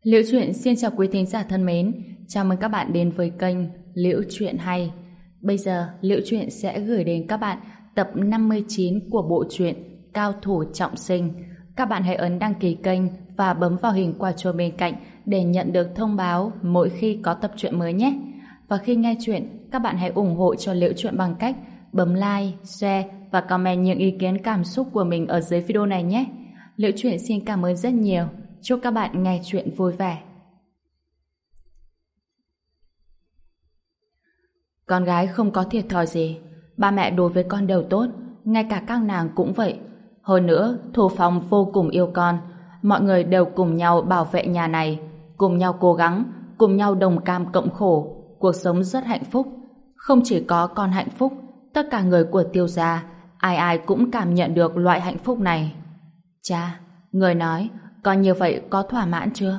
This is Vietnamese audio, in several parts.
Liễu Chuyện xin chào quý thính giả thân mến, chào mừng các bạn đến với kênh Liễu Chuyện Hay. Bây giờ, Liễu Chuyện sẽ gửi đến các bạn tập 59 của bộ truyện Cao Thủ Trọng Sinh. Các bạn hãy ấn đăng ký kênh và bấm vào hình quả chuông bên cạnh để nhận được thông báo mỗi khi có tập truyện mới nhé. Và khi nghe chuyện, các bạn hãy ủng hộ cho Liễu Chuyện bằng cách bấm like, share và comment những ý kiến cảm xúc của mình ở dưới video này nhé. Liễu Chuyện xin cảm ơn rất nhiều. Chúc các bạn nghe chuyện vui vẻ. Con gái không có thiệt thòi gì. Ba mẹ đối với con đều tốt, ngay cả các nàng cũng vậy. Hơn nữa, Thu Phong vô cùng yêu con. Mọi người đều cùng nhau bảo vệ nhà này, cùng nhau cố gắng, cùng nhau đồng cam cộng khổ. Cuộc sống rất hạnh phúc. Không chỉ có con hạnh phúc, tất cả người của Tiêu gia, ai ai cũng cảm nhận được loại hạnh phúc này. Cha, người nói, con như vậy có thỏa mãn chưa?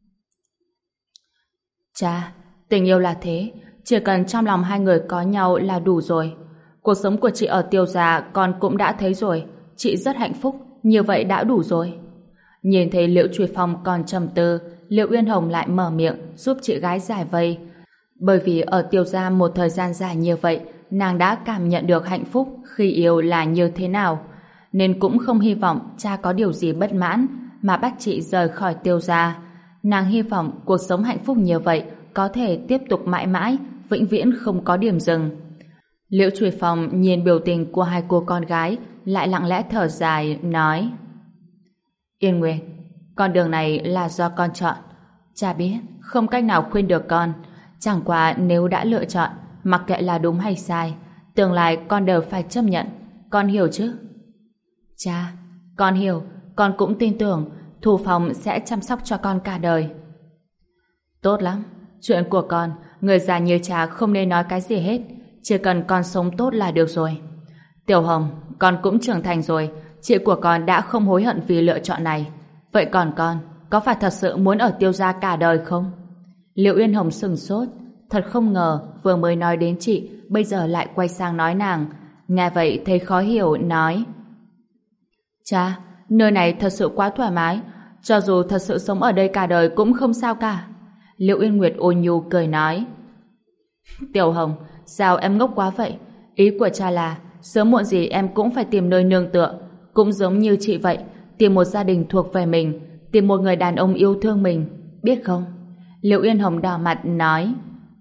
Cha, tình yêu là thế, chỉ cần trong lòng hai người có nhau là đủ rồi. Cuộc sống của chị ở Tiêu gia con cũng đã thấy rồi, chị rất hạnh phúc, như vậy đã đủ rồi. Nhìn thấy Liễu Truy Phong còn trầm tư, Liễu Uyên Hồng lại mở miệng giúp chị gái giải vây. Bởi vì ở Tiêu gia một thời gian dài như vậy, nàng đã cảm nhận được hạnh phúc khi yêu là như thế nào, nên cũng không hy vọng cha có điều gì bất mãn mà bắt chị rời khỏi Tiêu gia. Nàng hy vọng cuộc sống hạnh phúc như vậy có thể tiếp tục mãi mãi, vĩnh viễn không có điểm dừng. Liễu Truy Phong nhìn biểu tình của hai cô con gái, lại lặng lẽ thở dài, nói: Yên Nguyệt, con đường này là do con chọn. Cha biết, không cách nào khuyên được con. Chẳng qua nếu đã lựa chọn, mặc kệ là đúng hay sai, tương lai con đều phải chấp nhận. Con hiểu chứ? Cha, con hiểu. Con cũng tin tưởng Thu Phong sẽ chăm sóc cho con cả đời. Tốt lắm. Chuyện của con, người già như cha không nên nói cái gì hết. Chỉ cần con sống tốt là được rồi. Tiểu Hồng, con cũng trưởng thành rồi. Chị của con đã không hối hận vì lựa chọn này. Vậy còn con, có phải thật sự muốn ở Tiêu gia cả đời không? Liễu Uyên Hồng sừng sốt. Thật không ngờ vừa mới nói đến chị, bây giờ lại quay sang nói nàng. Nghe vậy thấy khó hiểu, nói: Cha, nơi này thật sự quá thoải mái, cho dù thật sự sống ở đây cả đời cũng không sao cả. Liễu Uyên Nguyệt ôn nhu cười nói: Tiểu Hồng, sao em ngốc quá vậy? Ý của cha là sớm muộn gì em cũng phải tìm nơi nương tựa, cũng giống như chị vậy, tìm một gia đình thuộc về mình, tìm một người đàn ông yêu thương mình, biết không? Liễu Uyên Hồng đỏ mặt nói: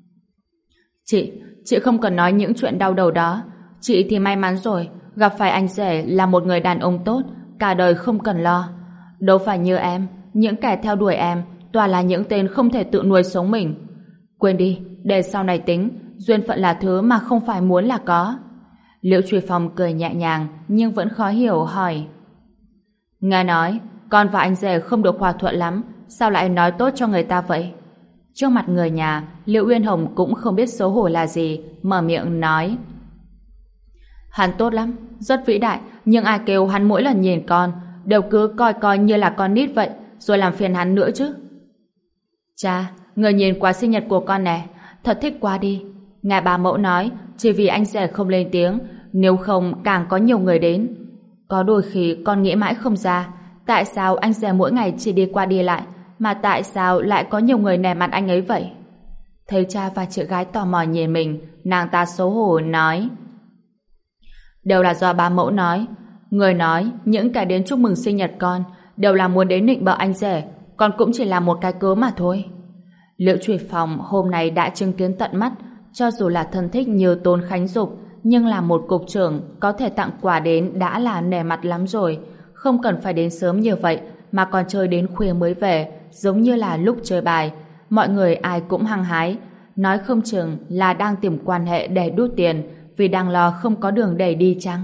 Chị không cần nói những chuyện đau đầu đó. Chị thì may mắn rồi, gặp phải anh rể là một người đàn ông tốt, cả đời không cần lo. Đâu phải như em, những kẻ theo đuổi em toàn là những tên không thể tự nuôi sống mình. Quên đi, để sau này tính, duyên phận là thứ mà không phải muốn là có. Liễu Truy Phong cười nhẹ nhàng nhưng vẫn khó hiểu, hỏi: Nghe nói con và anh rể không được hòa thuận lắm, sao lại nói tốt cho người ta vậy? Trước mặt người nhà, Liễu Uyên Hồng cũng không biết xấu hổ là gì, mở miệng nói: Hắn tốt lắm, rất vĩ đại, nhưng ai kêu hắn mỗi lần nhìn con đều cứ coi như là con nít vậy, rồi làm phiền hắn nữa chứ. Cha, người nhìn quà sinh nhật của con nè, thật thích quá đi. Ngài bà mẫu nói chỉ vì anh rể không lên tiếng, nếu không càng có nhiều người đến. Có đôi khi con nghĩ mãi không ra, tại sao anh rể mỗi ngày chỉ đi qua đi lại, mà tại sao lại có nhiều người nể mặt anh ấy vậy? Thấy cha và chị gái tò mò nhìn mình, nàng ta xấu hổ nói: Đều là do bà mẫu nói. Người nói những kẻ đến chúc mừng sinh nhật con đều là muốn đến nịnh bợ anh rể, con cũng chỉ là một cái cớ mà thôi. Liễu Truy Phong hôm nay đã chứng kiến tận mắt, cho dù là thân thích như Tôn Khánh Dục, nhưng là một cục trưởng có thể tặng quà đến đã là nể mặt lắm rồi, không cần phải đến sớm như vậy mà còn chơi đến khuya mới về, giống như là lúc chơi bài. Mọi người ai cũng hăng hái, nói không chừng là đang tìm quan hệ để đút tiền, vì đang lo không có đường để đi chăng?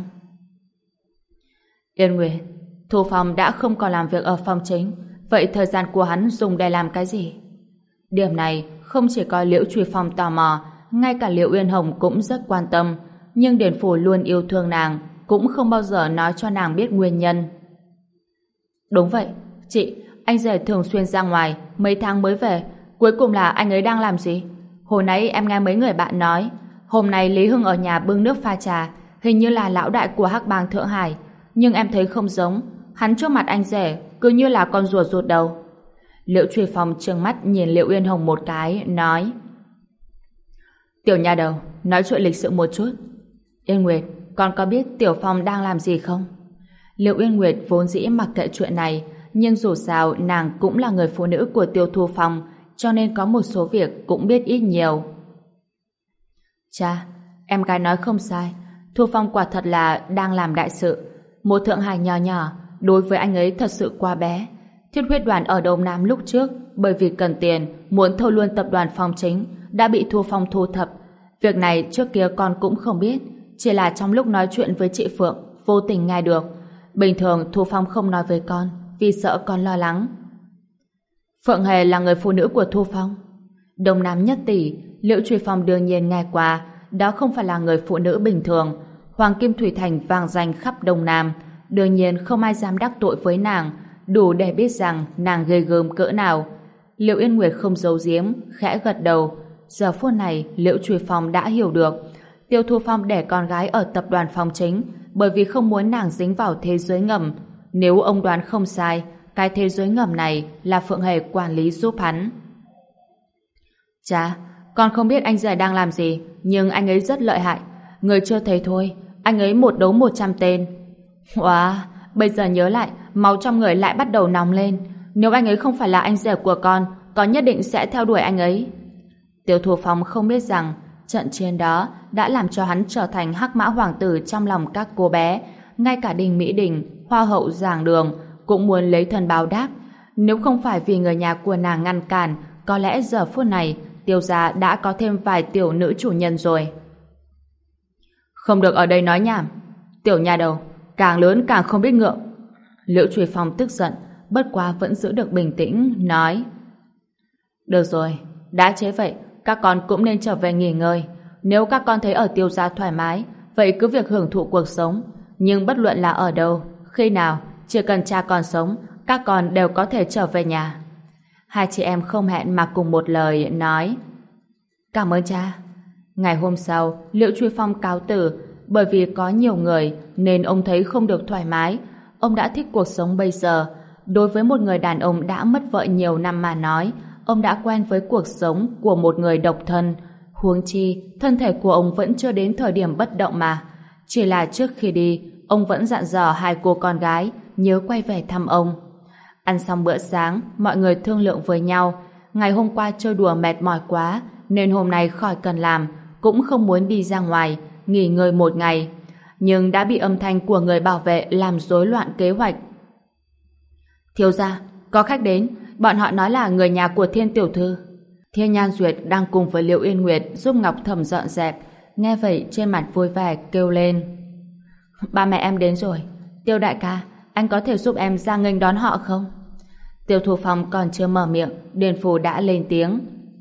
Yên Nguyệt, Thu Phong đã không còn làm việc ở phòng chính, vậy thời gian của hắn dùng để làm cái gì? Điểm này không chỉ có Liễu Truy Phong tò mò, ngay cả Liễu Uyên Hồng cũng rất quan tâm, nhưng Điền Phủ luôn yêu thương nàng, cũng không bao giờ nói cho nàng biết nguyên nhân. Đúng vậy, chị, anh rể thường xuyên ra ngoài, mấy tháng mới về, cuối cùng là anh ấy đang làm gì? Hồi nãy em nghe mấy người bạn nói, hôm nay Lý Hưng ở nhà bưng nước pha trà, hình như là lão đại của Hắc Bang Thượng Hải, nhưng em thấy không giống, hắn trước mặt anh rể cứ như là con rùa rụt đầu. Liễu Truy Phong trừng mắt nhìn Liễu Uyên Hồng một cái, nói: Tiểu nha đầu, nói chuyện lịch sự một chút. Yên Nguyệt, con có biết Tiểu Phong đang làm gì không? Liễu Uyên Nguyệt vốn dĩ mặc kệ chuyện này, nhưng dù sao nàng cũng là người phụ nữ của Tiêu Thu Phong, cho nên có một số việc cũng biết ít nhiều. Cha, em gái nói không sai, Thu Phong quả thật là đang làm đại sự. Một thượng hải nhỏ nhỏ, đối với anh ấy thật sự quá bé. Thiết huyết đoàn ở Đông Nam lúc trước, bởi vì cần tiền, muốn thâu luôn tập đoàn Phong Chính, đã bị Thu Phong thu thập. Việc này trước kia con cũng không biết, chỉ là trong lúc nói chuyện với chị Phượng, vô tình nghe được. Bình thường Thu Phong không nói với con, vì sợ con lo lắng. Phượng Hề là người phụ nữ của Thu Phong. Đông Nam nhất tỷ, Liễu Truy Phong đương nhiên nghe qua, đó không phải là người phụ nữ bình thường. Hoàng Kim Thủy Thành vang danh khắp Đông Nam, đương nhiên không ai dám đắc tội với nàng, đủ để biết rằng nàng ghê gớm cỡ nào. Liễu Yên Nguyệt không giấu giếm, khẽ gật đầu. Giờ phút này Liễu Truy Phong đã hiểu được, Tiêu Thu Phong đẻ con gái ở tập đoàn Phong Chính bởi vì không muốn nàng dính vào thế giới ngầm. Nếu ông đoán không sai, cái thế giới ngầm này là Phượng Hề quản lý giúp hắn. Cha, con không biết anh rể đang làm gì, nhưng anh ấy rất lợi hại. Người chưa thấy thôi, anh ấy một đấu 100 tên. Wow, bây giờ nhớ lại, máu trong người lại bắt đầu nóng lên. Nếu anh ấy không phải là anh rể của con nhất định sẽ theo đuổi anh ấy. Tiêu Thu Phong không biết rằng trận chiến đó đã làm cho hắn trở thành hắc mã hoàng tử trong lòng các cô bé. Ngay cả Đình Mỹ Đình, Hoa hậu Giảng Đường cũng muốn lấy thân báo đáp. Nếu không phải vì người nhà của nàng ngăn cản, có lẽ giờ phút này Tiêu gia đã có thêm vài tiểu nữ chủ nhân rồi. Không được ở đây nói nhảm. Tiểu nhà đầu, càng lớn càng không biết ngượng. Liễu Truy Phong tức giận, bất quá vẫn giữ được bình tĩnh, nói: Được rồi, đã chế vậy, các con cũng nên trở về nghỉ ngơi. Nếu các con thấy ở Tiêu gia thoải mái, vậy cứ việc hưởng thụ cuộc sống. Nhưng bất luận là ở đâu, khi nào, chỉ cần cha còn sống, các con đều có thể trở về nhà. Hai chị em không hẹn mà cùng một lời nói: Cảm ơn cha. Ngày hôm sau, Liễu Truy Phong cáo từ. Bởi vì có nhiều người nên ông thấy không được thoải mái. Ông đã thích cuộc sống bây giờ. Đối với một người đàn ông đã mất vợ nhiều năm mà nói, ông đã quen với cuộc sống của một người độc thân. Huống chi, thân thể của ông vẫn chưa đến thời điểm bất động mà. Chỉ là trước khi đi, ông vẫn dặn dò hai cô con gái nhớ quay về thăm ông. Ăn xong bữa sáng, mọi người thương lượng với nhau. Ngày hôm qua chơi đùa mệt mỏi quá, nên hôm nay khỏi cần làm, cũng không muốn đi ra ngoài, nghỉ ngơi một ngày. Nhưng đã bị âm thanh của người bảo vệ làm rối loạn kế hoạch. Thiếu gia, có khách đến, bọn họ nói là người nhà của Thiên tiểu thư. Thiên Nhan Duyệt đang cùng với Liễu Yên Nguyệt giúp Ngọc Thẩm dọn dẹp, nghe vậy trên mặt vui vẻ kêu lên: Ba mẹ em đến rồi. Tiêu đại ca, anh có thể giúp em ra nghênh đón họ không? Tiêu Thu Phong còn chưa mở miệng, Điền Phù đã lên tiếng: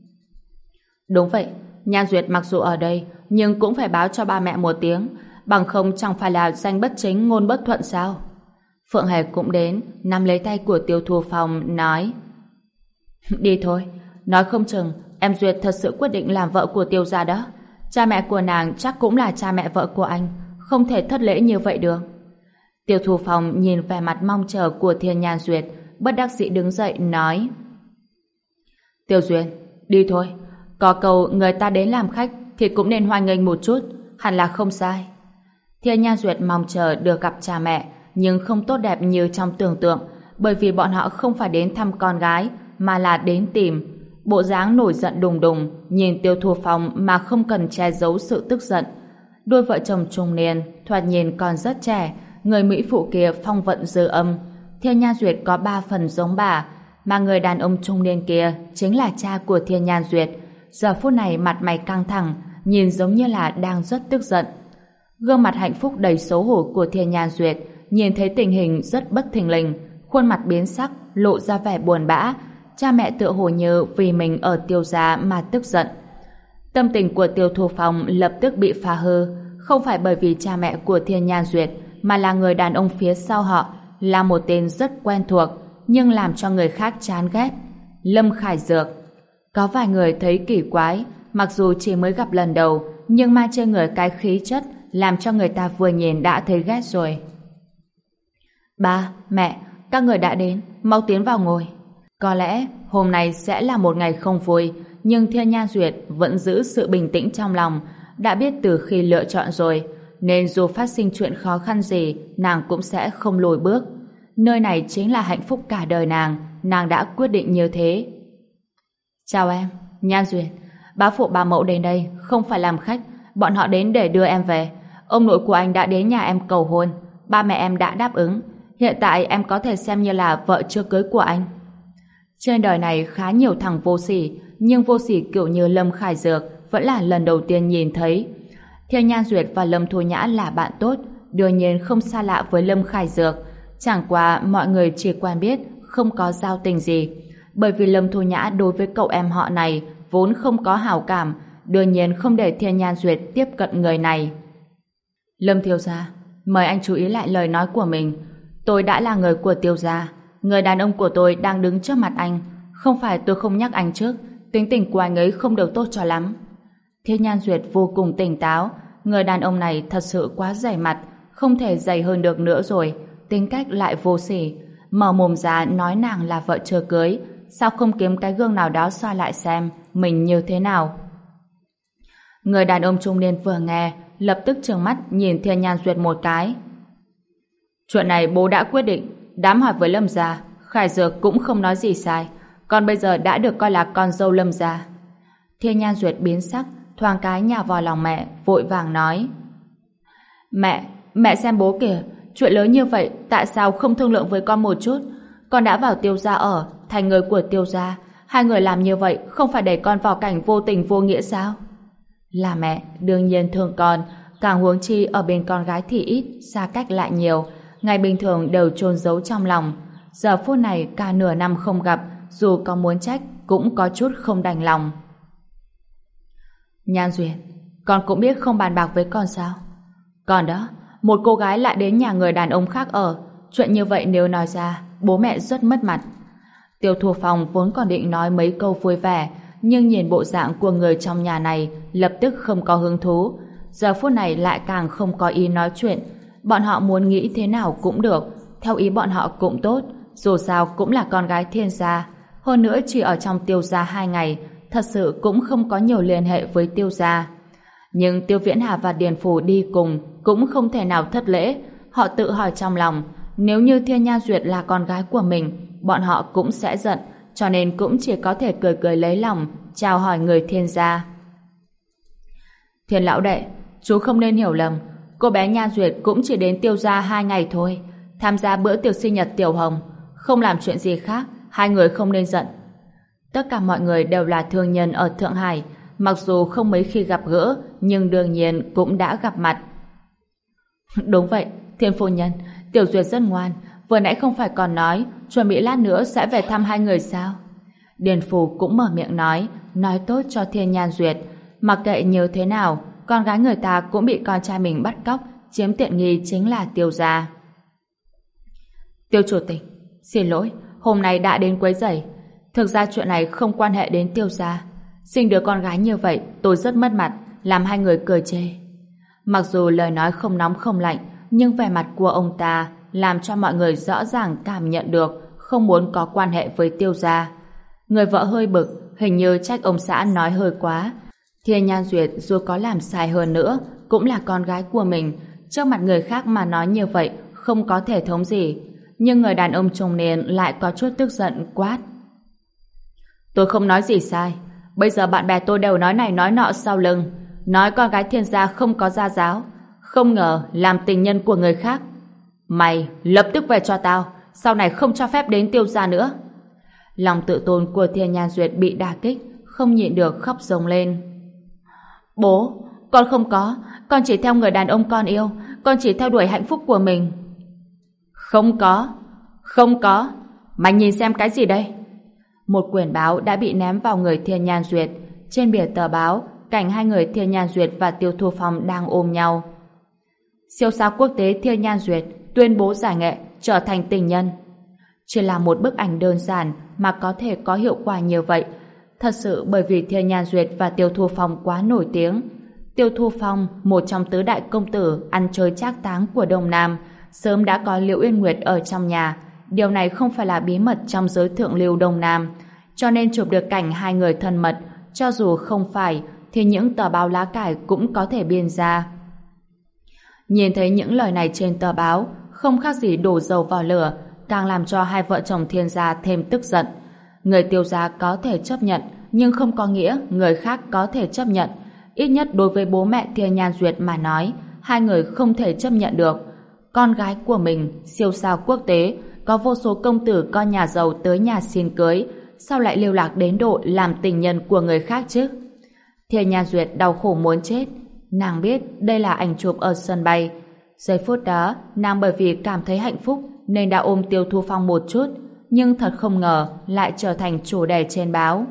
Đúng vậy, Nhan Duyệt mặc dù ở đây, nhưng cũng phải báo cho ba mẹ một tiếng, bằng không chẳng phải là danh bất chính ngôn bất thuận sao? Phượng Hề cũng đến, nắm lấy tay của Tiêu Thu Phong, nói: Đi thôi, nói không chừng em Duyệt thật sự quyết định làm vợ của Tiêu gia đó. Cha mẹ của nàng chắc cũng là cha mẹ vợ của anh, không thể thất lễ như vậy được. Tiêu Thu Phong nhìn vẻ mặt mong chờ của Thiên Nhan Duyệt, bất đắc dĩ đứng dậy nói: Tiêu Duyệt, đi thôi. Có câu người ta đến làm khách thì cũng nên hoan nghênh một chút, hẳn là không sai. Thiên Nhan Duyệt mong chờ được gặp cha mẹ, nhưng không tốt đẹp như trong tưởng tượng, bởi vì bọn họ không phải đến thăm con gái, mà là đến tìm. Bộ dáng nổi giận đùng đùng, nhìn Tiêu Thu Phong mà không cần che giấu sự tức giận. Đôi vợ chồng trung niên, thoạt nhìn còn rất trẻ, người mỹ phụ kia phong vận dư âm. Thiên Nhan Duyệt có 3 phần giống bà, mà người đàn ông trung niên kia chính là cha của Thiên Nhan Duyệt. Giờ phút này mặt mày căng thẳng, nhìn giống như là đang rất tức giận. Gương mặt hạnh phúc đầy xấu hổ của Thiên Nhan Duyệt nhìn thấy tình hình rất bất thình lình, khuôn mặt biến sắc, lộ ra vẻ buồn bã. Cha mẹ tựa hồ như vì mình ở Tiêu gia mà tức giận. Tâm tình của Tiêu Thu Phong lập tức bị phá hư, không phải bởi vì cha mẹ của Thiên Nhan Duyệt, mà là người đàn ông phía sau họ, là một tên rất quen thuộc, nhưng làm cho người khác chán ghét. Lâm Khải Dược. Có vài người thấy kỳ quái, mặc dù chỉ mới gặp lần đầu, nhưng mang trên người cái khí chất làm cho người ta vừa nhìn đã thấy ghét rồi. Ba, mẹ, các người đã đến, mau tiến vào ngồi. Có lẽ hôm nay sẽ là một ngày không vui, nhưng Thiên Nhan Duyệt vẫn giữ sự bình tĩnh trong lòng, đã biết từ khi lựa chọn rồi, nên dù phát sinh chuyện khó khăn gì, nàng cũng sẽ không lùi bước. Nơi này chính là hạnh phúc cả đời nàng đã quyết định như thế. Chào em, Nhan Duyệt. Bá phụ bá mẫu đến đây không phải làm khách, bọn họ đến để đưa em về. Ông nội của anh đã đến nhà em cầu hôn, ba mẹ em đã đáp ứng. Hiện tại em có thể xem như là vợ chưa cưới của anh. Trên đời này khá nhiều thằng vô sỉ, nhưng vô sỉ kiểu như Lâm Khải Dược vẫn là lần đầu tiên nhìn thấy. Thiên Nhan Duyệt và Lâm Thu Nhã là bạn tốt, đương nhiên không xa lạ với Lâm Khải Dược. Chẳng qua mọi người chỉ quen biết, không có giao tình gì. Bởi vì Lâm Thu Nhã đối với cậu em họ này vốn không có hảo cảm, đương nhiên không để Thiên Nhan Duyệt tiếp cận người này. Lâm thiếu gia, mời anh chú ý lại lời nói của mình. Tôi đã là người của Tiêu gia, người đàn ông của tôi đang đứng trước mặt anh. Không phải tôi không nhắc anh trước, tính tình của anh ấy không được tốt cho lắm. Thiên Nhan Duyệt vô cùng tỉnh táo, người đàn ông này thật sự quá dày mặt, không thể dày hơn được nữa rồi, tính cách lại vô sỉ, mở mồm ra nói nàng là vợ chưa cưới, sao không kiếm cái gương nào đó soi lại xem mình như thế nào. Người đàn ông trung niên vừa nghe, lập tức trừng mắt nhìn Thiên Nhan Duyệt một cái. Chuyện này bố đã quyết định, đám hỏi với Lâm gia, Khải Dược cũng không nói gì sai, còn bây giờ đã được coi là con dâu Lâm gia. Thiên Nhan Duyệt biến sắc, thoáng cái nhào vào lòng mẹ, vội vàng nói: Mẹ xem bố kìa, chuyện lớn như vậy tại sao không thương lượng với con một chút? Con đã vào Tiêu gia ở, thành người của Tiêu gia, hai người làm như vậy không phải để con vào cảnh vô tình vô nghĩa sao? Là mẹ đương nhiên thương con, càng huống chi ở bên con gái thì ít, xa cách lại nhiều, ngày bình thường đều chôn giấu trong lòng. Giờ phút này cả nửa năm không gặp, dù có muốn trách cũng có chút không đành lòng. Nhan Duyệt, con cũng biết không bàn bạc với con sao? Còn đó, một cô gái lại đến nhà người đàn ông khác ở, chuyện như vậy nếu nói ra, bố mẹ rất mất mặt. Tiêu Thu Phong vốn còn định nói mấy câu vui vẻ, nhưng nhìn bộ dạng của người trong nhà này lập tức không có hứng thú. Giờ phút này lại càng không có ý nói chuyện. Bọn họ muốn nghĩ thế nào cũng được, theo ý bọn họ cũng tốt, dù sao cũng là con gái Thiên gia. Hơn nữa chỉ ở trong Tiêu gia 2 ngày, thật sự cũng không có nhiều liên hệ với Tiêu gia. Nhưng Tiêu Viễn Hà và Điền Phủ đi cùng cũng không thể nào thất lễ. Họ tự hỏi trong lòng, nếu như Thiên Nhan Duyệt là con gái của mình, bọn họ cũng sẽ giận, cho nên cũng chỉ có thể cười cười lấy lòng, chào hỏi người Thiên gia. Thiên lão đệ, chú không nên hiểu lầm, cô bé Nhan Duyệt cũng chỉ đến Tiêu gia 2 ngày thôi, tham gia bữa tiệc sinh nhật Tiểu Hồng, không làm chuyện gì khác, hai người không nên giận. Tất cả mọi người đều là thương nhân ở Thượng Hải, mặc dù không mấy khi gặp gỡ, nhưng đương nhiên cũng đã gặp mặt. Đúng vậy, Thiên phu nhân, Tiểu Duyệt rất ngoan, vừa nãy không phải còn nói chuẩn bị lát nữa sẽ về thăm hai người sao? Điền Phủ cũng mở miệng nói tốt cho Thiên Nhan Duyệt, mặc kệ như thế nào, con gái người ta cũng bị con trai mình bắt cóc, chiếm tiện nghi chính là Tiêu gia. Tiêu chủ tịch, xin lỗi, hôm nay đã đến quấy rầy. Thực ra chuyện này không quan hệ đến Tiêu gia. Sinh đứa con gái như vậy, tôi rất mất mặt, làm hai người cười chê. Mặc dù lời nói không nóng không lạnh, nhưng vẻ mặt của ông ta làm cho mọi người rõ ràng cảm nhận được không muốn có quan hệ với Tiêu gia. Người vợ hơi bực, hình như trách ông xã nói hơi quá. Thiên Nhan Duyệt dù có làm sai hơn nữa, cũng là con gái của mình, trước mặt người khác mà nói như vậy không có thể thống gì. Nhưng người đàn ông trung niên lại có chút tức giận quát: Tôi không nói gì sai, bây giờ bạn bè tôi đều nói này nói nọ sau lưng, nói con gái Thiên gia không có gia giáo, không ngờ làm tình nhân của người khác. Mày lập tức về cho tao, sau này không cho phép đến Tiêu gia nữa. Lòng tự tôn của Thiên Nhan Duyệt bị đả kích, không nhịn được khóc rống lên. Bố, con không có, con chỉ theo người đàn ông con yêu, con chỉ theo đuổi hạnh phúc của mình. Không có, mày nhìn xem cái gì đây? Một quyển báo đã bị ném vào người Thiên Nhan Duyệt. Trên bìa tờ báo, cảnh hai người Thiên Nhan Duyệt và Tiêu Thu Phong đang ôm nhau. Siêu sao quốc tế Thiên Nhan Duyệt tuyên bố giải nghệ, trở thành tình nhân. Chỉ là một bức ảnh đơn giản mà có thể có hiệu quả như vậy, thật sự bởi vì Thiên Nhan Duyệt và Tiêu Thu Phong quá nổi tiếng. Tiêu Thu Phong, một trong tứ đại công tử ăn chơi trác táng của Đông Nam, sớm đã có Liễu Uyên Nguyệt ở trong nhà, điều này không phải là bí mật trong giới thượng lưu Đông Nam, cho nên chụp được cảnh hai người thân mật, cho dù không phải, thì những tờ báo lá cải cũng có thể biên ra. Nhìn thấy những lời này trên tờ báo, không khác gì đổ dầu vào lửa, càng làm cho hai vợ chồng Thiên gia thêm tức giận. Người Tiêu gia có thể chấp nhận, nhưng không có nghĩa người khác có thể chấp nhận. Ít nhất đối với bố mẹ Thiên Nhan Duyệt mà nói, hai người không thể chấp nhận được. Con gái của mình, siêu sao quốc tế, có vô số công tử con nhà giàu tới nhà xin cưới, sao lại lưu lạc đến độ làm tình nhân của người khác chứ? Thiên Nhan Duyệt đau khổ muốn chết. Nàng biết đây là ảnh chụp ở sân bay. Giây phút đó, nàng bởi vì cảm thấy hạnh phúc nên đã ôm Tiêu Thu Phong một chút, nhưng thật không ngờ lại trở thành chủ đề trên báo.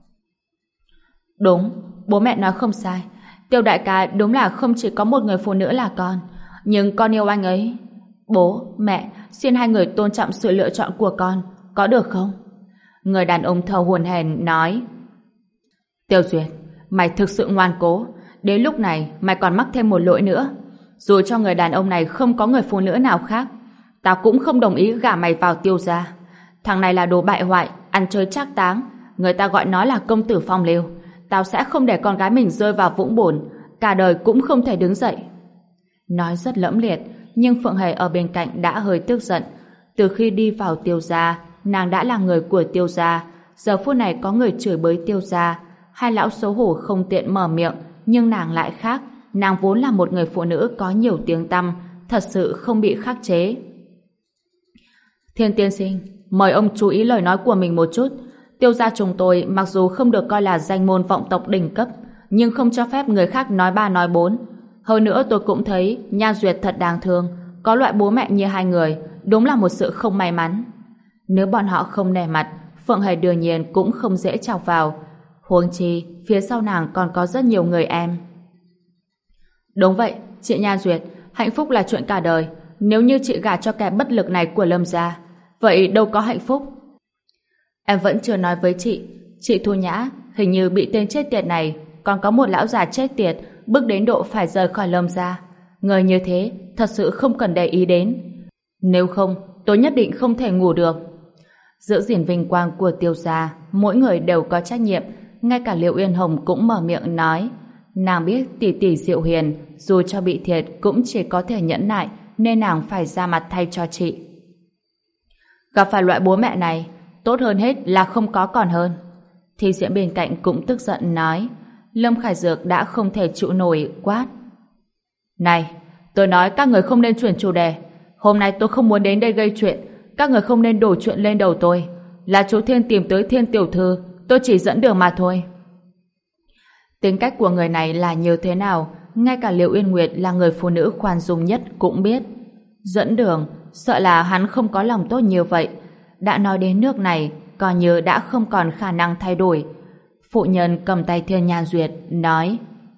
Đúng, bố mẹ nói không sai. Tiêu đại ca đúng là không chỉ có một người phụ nữ là con, nhưng con yêu anh ấy. Bố, mẹ, xin hai người tôn trọng sự lựa chọn của con, có được không? Người đàn ông thở hổn hển nói. Tiêu Duyệt, mày thực sự ngoan cố. Đến lúc này mày còn mắc thêm một lỗi nữa. Dù cho người đàn ông này không có người phụ nữ nào khác, tao cũng không đồng ý gả mày vào Tiêu gia. Thằng này là đồ bại hoại, ăn chơi trác táng. Người ta gọi nó là công tử phong lưu. Tao sẽ không để con gái mình rơi vào vũng bùn, cả đời cũng không thể đứng dậy. Nói rất lẫm liệt, nhưng Phượng Hề ở bên cạnh đã hơi tức giận. Từ khi đi vào Tiêu gia, nàng đã là người của Tiêu gia. Giờ phút này có người chửi bới Tiêu gia, hai lão xấu hổ không tiện mở miệng, nhưng nàng lại khác. Nàng vốn là một người phụ nữ có nhiều tiếng tăm, thật sự không bị khắc chế. Thiên tiên sinh, mời ông chú ý lời nói của mình một chút. Tiêu gia chúng tôi mặc dù không được coi là danh môn vọng tộc đỉnh cấp, nhưng không cho phép người khác nói ba nói bốn. Hơn nữa tôi cũng thấy Nhan Duyệt thật đáng thương, có loại bố mẹ như hai người, đúng là một sự không may mắn. Nếu bọn họ không nể mặt, Phượng Hề đương nhiên cũng không dễ chọc vào. Huống chi, phía sau nàng còn có rất nhiều người em. Đúng vậy, chị Nhan Duyệt, hạnh phúc là chuyện cả đời. Nếu như chị gả cho kẻ bất lực này của Lâm gia, vậy đâu có hạnh phúc. Em vẫn chưa nói với chị Thu Nhã hình như bị tên chết tiệt này, còn có một lão già chết tiệt bước đến độ phải rời khỏi Lâm gia. Người như thế thật sự không cần để ý đến. Nếu không, tôi nhất định không thể ngủ được. Giữ gìn vinh quang của Tiêu gia, mỗi người đều có trách nhiệm. Ngay cả Liệu Uyên Hồng cũng mở miệng nói. Nàng biết tỷ tỷ Diệu Hiền dù cho bị thiệt cũng chỉ có thể nhẫn nại, nên nàng phải ra mặt thay cho chị. Gặp phải loại bố mẹ này, tốt hơn hết là không có còn hơn. Thi Diễm bên cạnh cũng tức giận nói. Lâm Khải Dược đã không thể chịu nổi, quát. Này, tôi nói các người không nên chuyển chủ đề. Hôm nay tôi không muốn đến đây gây chuyện. Các người không nên đổ chuyện lên đầu tôi. Là chú Thiên tìm tới Thiên tiểu thư, tôi chỉ dẫn đường mà thôi. Tính cách của người này là như thế nào, ngay cả Liệu Uyên Nguyệt là người phụ nữ khoan dung nhất cũng biết. Dẫn đường, sợ là hắn không có lòng tốt như vậy. Đã nói đến nước này, coi như đã không còn khả năng thay đổi. Phụ nhân cầm tay Thiên Nhan Duyệt, nói.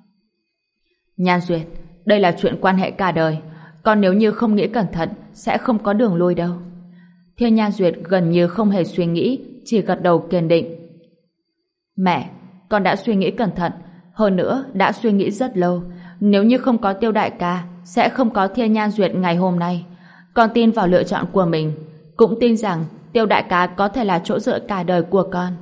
Nhan Duyệt, đây là chuyện quan hệ cả đời. Còn nếu như không nghĩ cẩn thận, sẽ không có đường lui đâu. Thiên Nhan Duyệt gần như không hề suy nghĩ, chỉ gật đầu kiên định. Mẹ, con đã suy nghĩ cẩn thận, hơn nữa đã suy nghĩ rất lâu. Nếu như không có Tiêu đại ca, sẽ không có Thiên Nhan Duyệt ngày hôm nay. Con tin vào lựa chọn của mình, cũng tin rằng Tiêu đại ca có thể là chỗ dựa cả đời của con.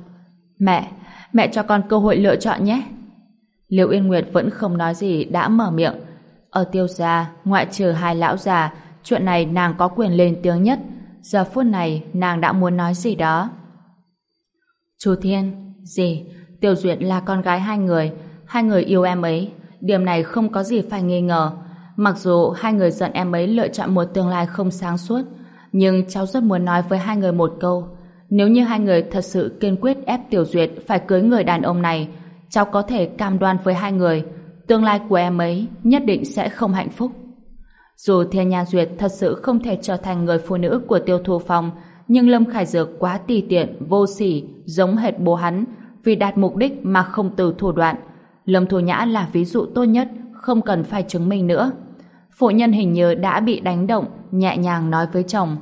Mẹ cho con cơ hội lựa chọn nhé. Liệu Uyên Nguyệt vẫn không nói gì đã mở miệng. Ở Tiêu gia, ngoại trừ hai lão già, chuyện này nàng có quyền lên tiếng nhất. Giờ phút này nàng đã muốn nói gì đó. Chú Thiên, gì? Tiêu Duyệt là con gái hai người yêu em ấy, điểm này không có gì phải nghi ngờ. Mặc dù hai người giận em ấy lựa chọn một tương lai không sáng suốt, nhưng cháu rất muốn nói với hai người một câu. Nếu như hai người thật sự kiên quyết ép Tiểu Duyệt phải cưới người đàn ông này, cháu có thể cam đoan với hai người, tương lai của em ấy nhất định sẽ không hạnh phúc. Dù Thiên Nhan Duyệt thật sự không thể trở thành người phụ nữ của Tiêu Thu Phong, nhưng Lâm Khải Dược quá tùy tiện, vô sỉ, giống hệt bố hắn, vì đạt mục đích mà không từ thủ đoạn. Lâm Thu Nhã là ví dụ tốt nhất, không cần phải chứng minh nữa. Phụ nhân hình như đã bị đánh động, nhẹ nhàng nói với chồng.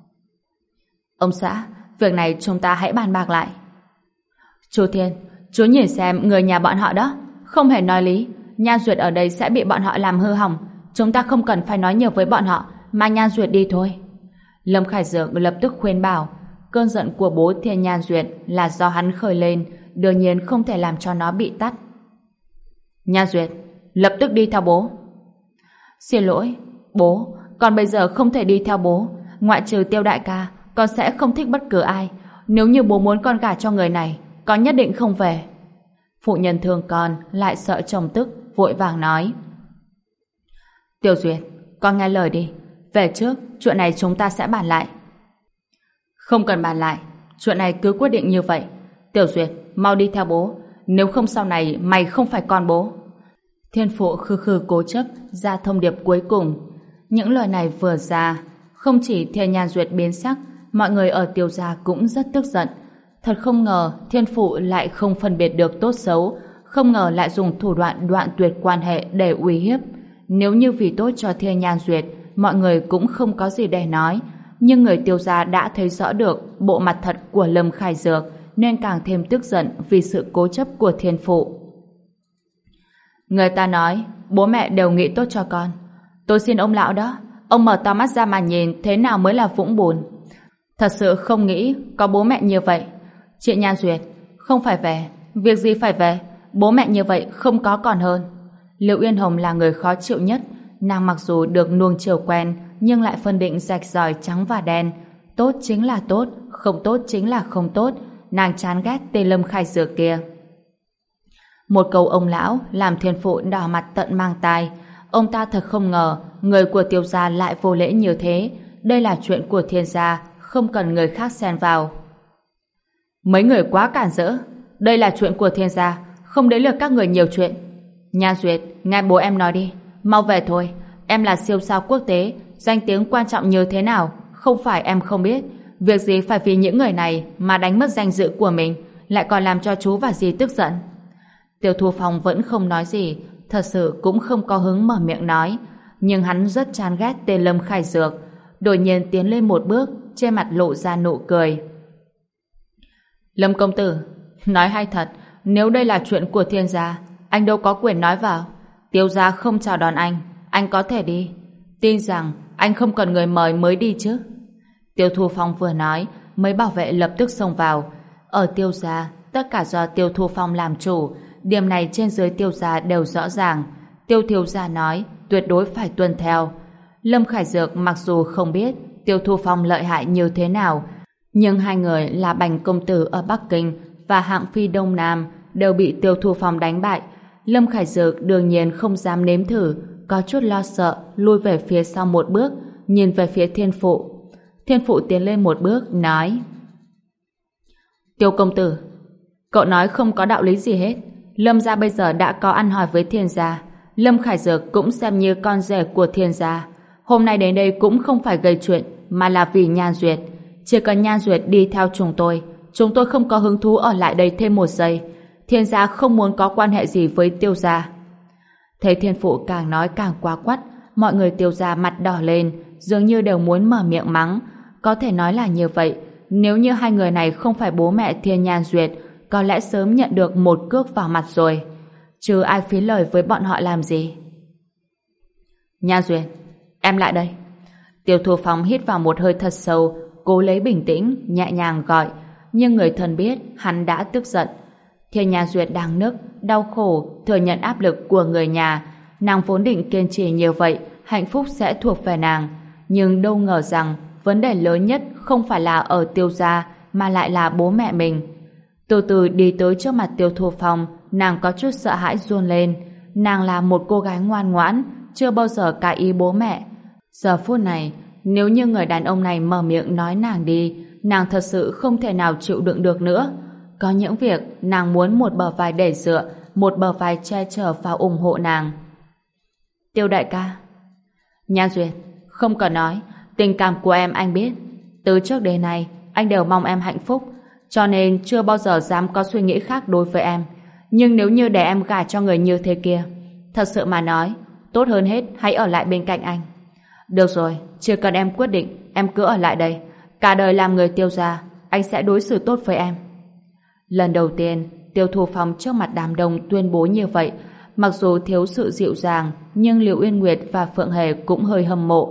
Ông xã, việc này chúng ta hãy bàn bạc lại. Chú Thiên, chú nhìn xem người nhà bọn họ đó, không hề nói lý. Nhan Duyệt ở đây sẽ bị bọn họ làm hư hỏng. Chúng ta không cần phải nói nhiều với bọn họ, mà Nhan Duyệt đi thôi. Lâm Khải Dược lập tức khuyên bảo, cơn giận của bố Thiên Nhan Duyệt là do hắn khởi lên, đương nhiên không thể làm cho nó bị tắt. Nhan Duyệt, lập tức đi theo bố. Xin lỗi, bố, con bây giờ không thể đi theo bố, ngoại trừ Tiêu đại ca, con sẽ không thích bất cứ ai. Nếu như bố muốn con gả cho người này, con nhất định không về. Phụ nhân thương con lại sợ chồng tức, vội vàng nói. Tiêu Duyệt, con nghe lời đi, về trước, chuyện này chúng ta sẽ bàn lại. Không cần bàn lại, chuyện này cứ quyết định như vậy. Tiểu Duyệt, mau đi theo bố, nếu không sau này mày không phải con bố. Thiên phụ khư khư cố chấp ra thông điệp cuối cùng. Những lời này vừa ra, không chỉ Thiên Nhan Duyệt biến sắc, mọi người ở Tiêu gia cũng rất tức giận. Thật không ngờ thiên phụ lại không phân biệt được tốt xấu, không ngờ lại dùng thủ đoạn đoạn tuyệt quan hệ để uy hiếp. Nếu như vì tốt cho Thiên Nhan Duyệt, mọi người cũng không có gì để nói, nhưng người Tiêu gia đã thấy rõ được bộ mặt thật của Lâm Khải Dược, nên càng thêm tức giận vì sự cố chấp của thiên phụ. Người ta nói bố mẹ đều nghĩ tốt cho con. Tôi xin ông lão đó, ông mở to mắt ra mà nhìn thế nào mới là vũng bùn. Thật sự không nghĩ có bố mẹ như vậy. Chị Nhan Duyệt, không phải về, việc gì phải về, bố mẹ như vậy không có còn hơn. Liệu Uyên Hồng là người khó chịu nhất, nàng mặc dù được nuông chiều quen nhưng lại phân định rạch ròi trắng và đen, tốt chính là tốt, không tốt chính là không tốt. Nàng chán ghét tên Lâm Khải Dược kia. Một câu ông lão làm thiên phụ đỏ mặt tận mang tai. Ông ta thật không ngờ người của Tiêu gia lại vô lễ như thế. Đây là chuyện của Thiên gia, không cần người khác xen vào. Mấy người quá cản rỡ, đây là chuyện của Thiên gia, không đến lượt các người nhiều chuyện. Nhan Duyệt, nghe bố em nói đi, mau về thôi. Em là siêu sao quốc tế, danh tiếng quan trọng như thế nào, không phải em không biết. Việc gì phải vì những người này mà đánh mất danh dự của mình, lại còn làm cho chú và dì tức giận. Tiêu Thu Phong vẫn không nói gì, thật sự cũng không có hứng mở miệng nói, nhưng hắn rất chán ghét tên Lâm Khải Dược. Đột nhiên tiến lên một bước, trên mặt lộ ra nụ cười. Lâm công tử, nói hay thật, nếu đây là chuyện của Thiên gia, anh đâu có quyền nói vào. Tiêu gia không chào đón anh có thể đi. Tin rằng anh không cần người mời mới đi chứ. Tiêu Thu Phong vừa nói, mấy bảo vệ lập tức xông vào. Ở Tiêu gia, tất cả do Tiêu Thu Phong làm chủ, điểm này trên dưới Tiêu gia đều rõ ràng. Tiêu thiếu gia nói, tuyệt đối phải tuân theo. Lâm Khải Dược mặc dù không biết Tiêu Thu Phong lợi hại như thế nào, nhưng hai người là Bành công tử ở Bắc Kinh và Hạng Phi Đông Nam đều bị Tiêu Thu Phong đánh bại. Lâm Khải Dược đương nhiên không dám nếm thử, có chút lo sợ, lui về phía sau một bước, nhìn về phía thiên phụ. Thiên phụ tiến lên một bước, nói: Tiêu công tử, cậu nói không có đạo lý gì hết. Lâm gia bây giờ đã có ăn hỏi với Thiên gia, Lâm Khải Dược cũng xem như con rể của Thiên gia. Hôm nay đến đây cũng không phải gây chuyện, mà là vì Nhan Duyệt. Chỉ cần Nhan Duyệt đi theo chúng tôi không có hứng thú ở lại đây thêm một giây. Thiên gia không muốn có quan hệ gì với Tiêu gia. Thấy thiên phụ càng nói càng quá quắt, mọi người Tiêu gia mặt đỏ lên, dường như đều muốn mở miệng mắng. Có thể nói là như vậy, nếu như hai người này không phải bố mẹ Thiên Nhan Duyệt, có lẽ sớm nhận được một cước vào mặt rồi. Chứ ai phí lời với bọn họ làm gì. Nhan Duyệt, em lại đây. Tiêu Thu Phong hít vào một hơi thật sâu, cố lấy bình tĩnh, nhẹ nhàng gọi, nhưng người thân biết hắn đã tức giận. Thiên Nhan Duyệt đang nức, đau khổ, thừa nhận áp lực của người nhà. Nàng vốn định kiên trì như vậy, hạnh phúc sẽ thuộc về nàng. Nhưng đâu ngờ rằng vấn đề lớn nhất không phải là ở Tiêu gia, mà lại là bố mẹ mình. Từ từ đi tới trước mặt Tiêu Thu Phong, nàng có chút sợ hãi run lên. Nàng là một cô gái ngoan ngoãn, chưa bao giờ cãi ý bố mẹ. Giờ phút này, nếu như người đàn ông này mở miệng nói nàng đi, nàng thật sự không thể nào chịu đựng được nữa. Có những việc nàng muốn một bờ vai để dựa, một bờ vai che chở và ủng hộ nàng. Tiêu đại ca. Nhan Duyệt, không cần nói, tình cảm của em anh biết. Từ trước đến nay, anh đều mong em hạnh phúc, cho nên chưa bao giờ dám có suy nghĩ khác đối với em. Nhưng nếu như để em gả cho người như thế kia, thật sự mà nói, tốt hơn hết hãy ở lại bên cạnh anh. Được rồi, chỉ cần em quyết định, em cứ ở lại đây. Cả đời làm người Tiêu gia, anh sẽ đối xử tốt với em. Lần đầu tiên, Tiêu Thu Phong trước mặt đám đông tuyên bố như vậy. Mặc dù thiếu sự dịu dàng, nhưng Liệu Uyên Nguyệt và Phượng Hề cũng hơi hâm mộ.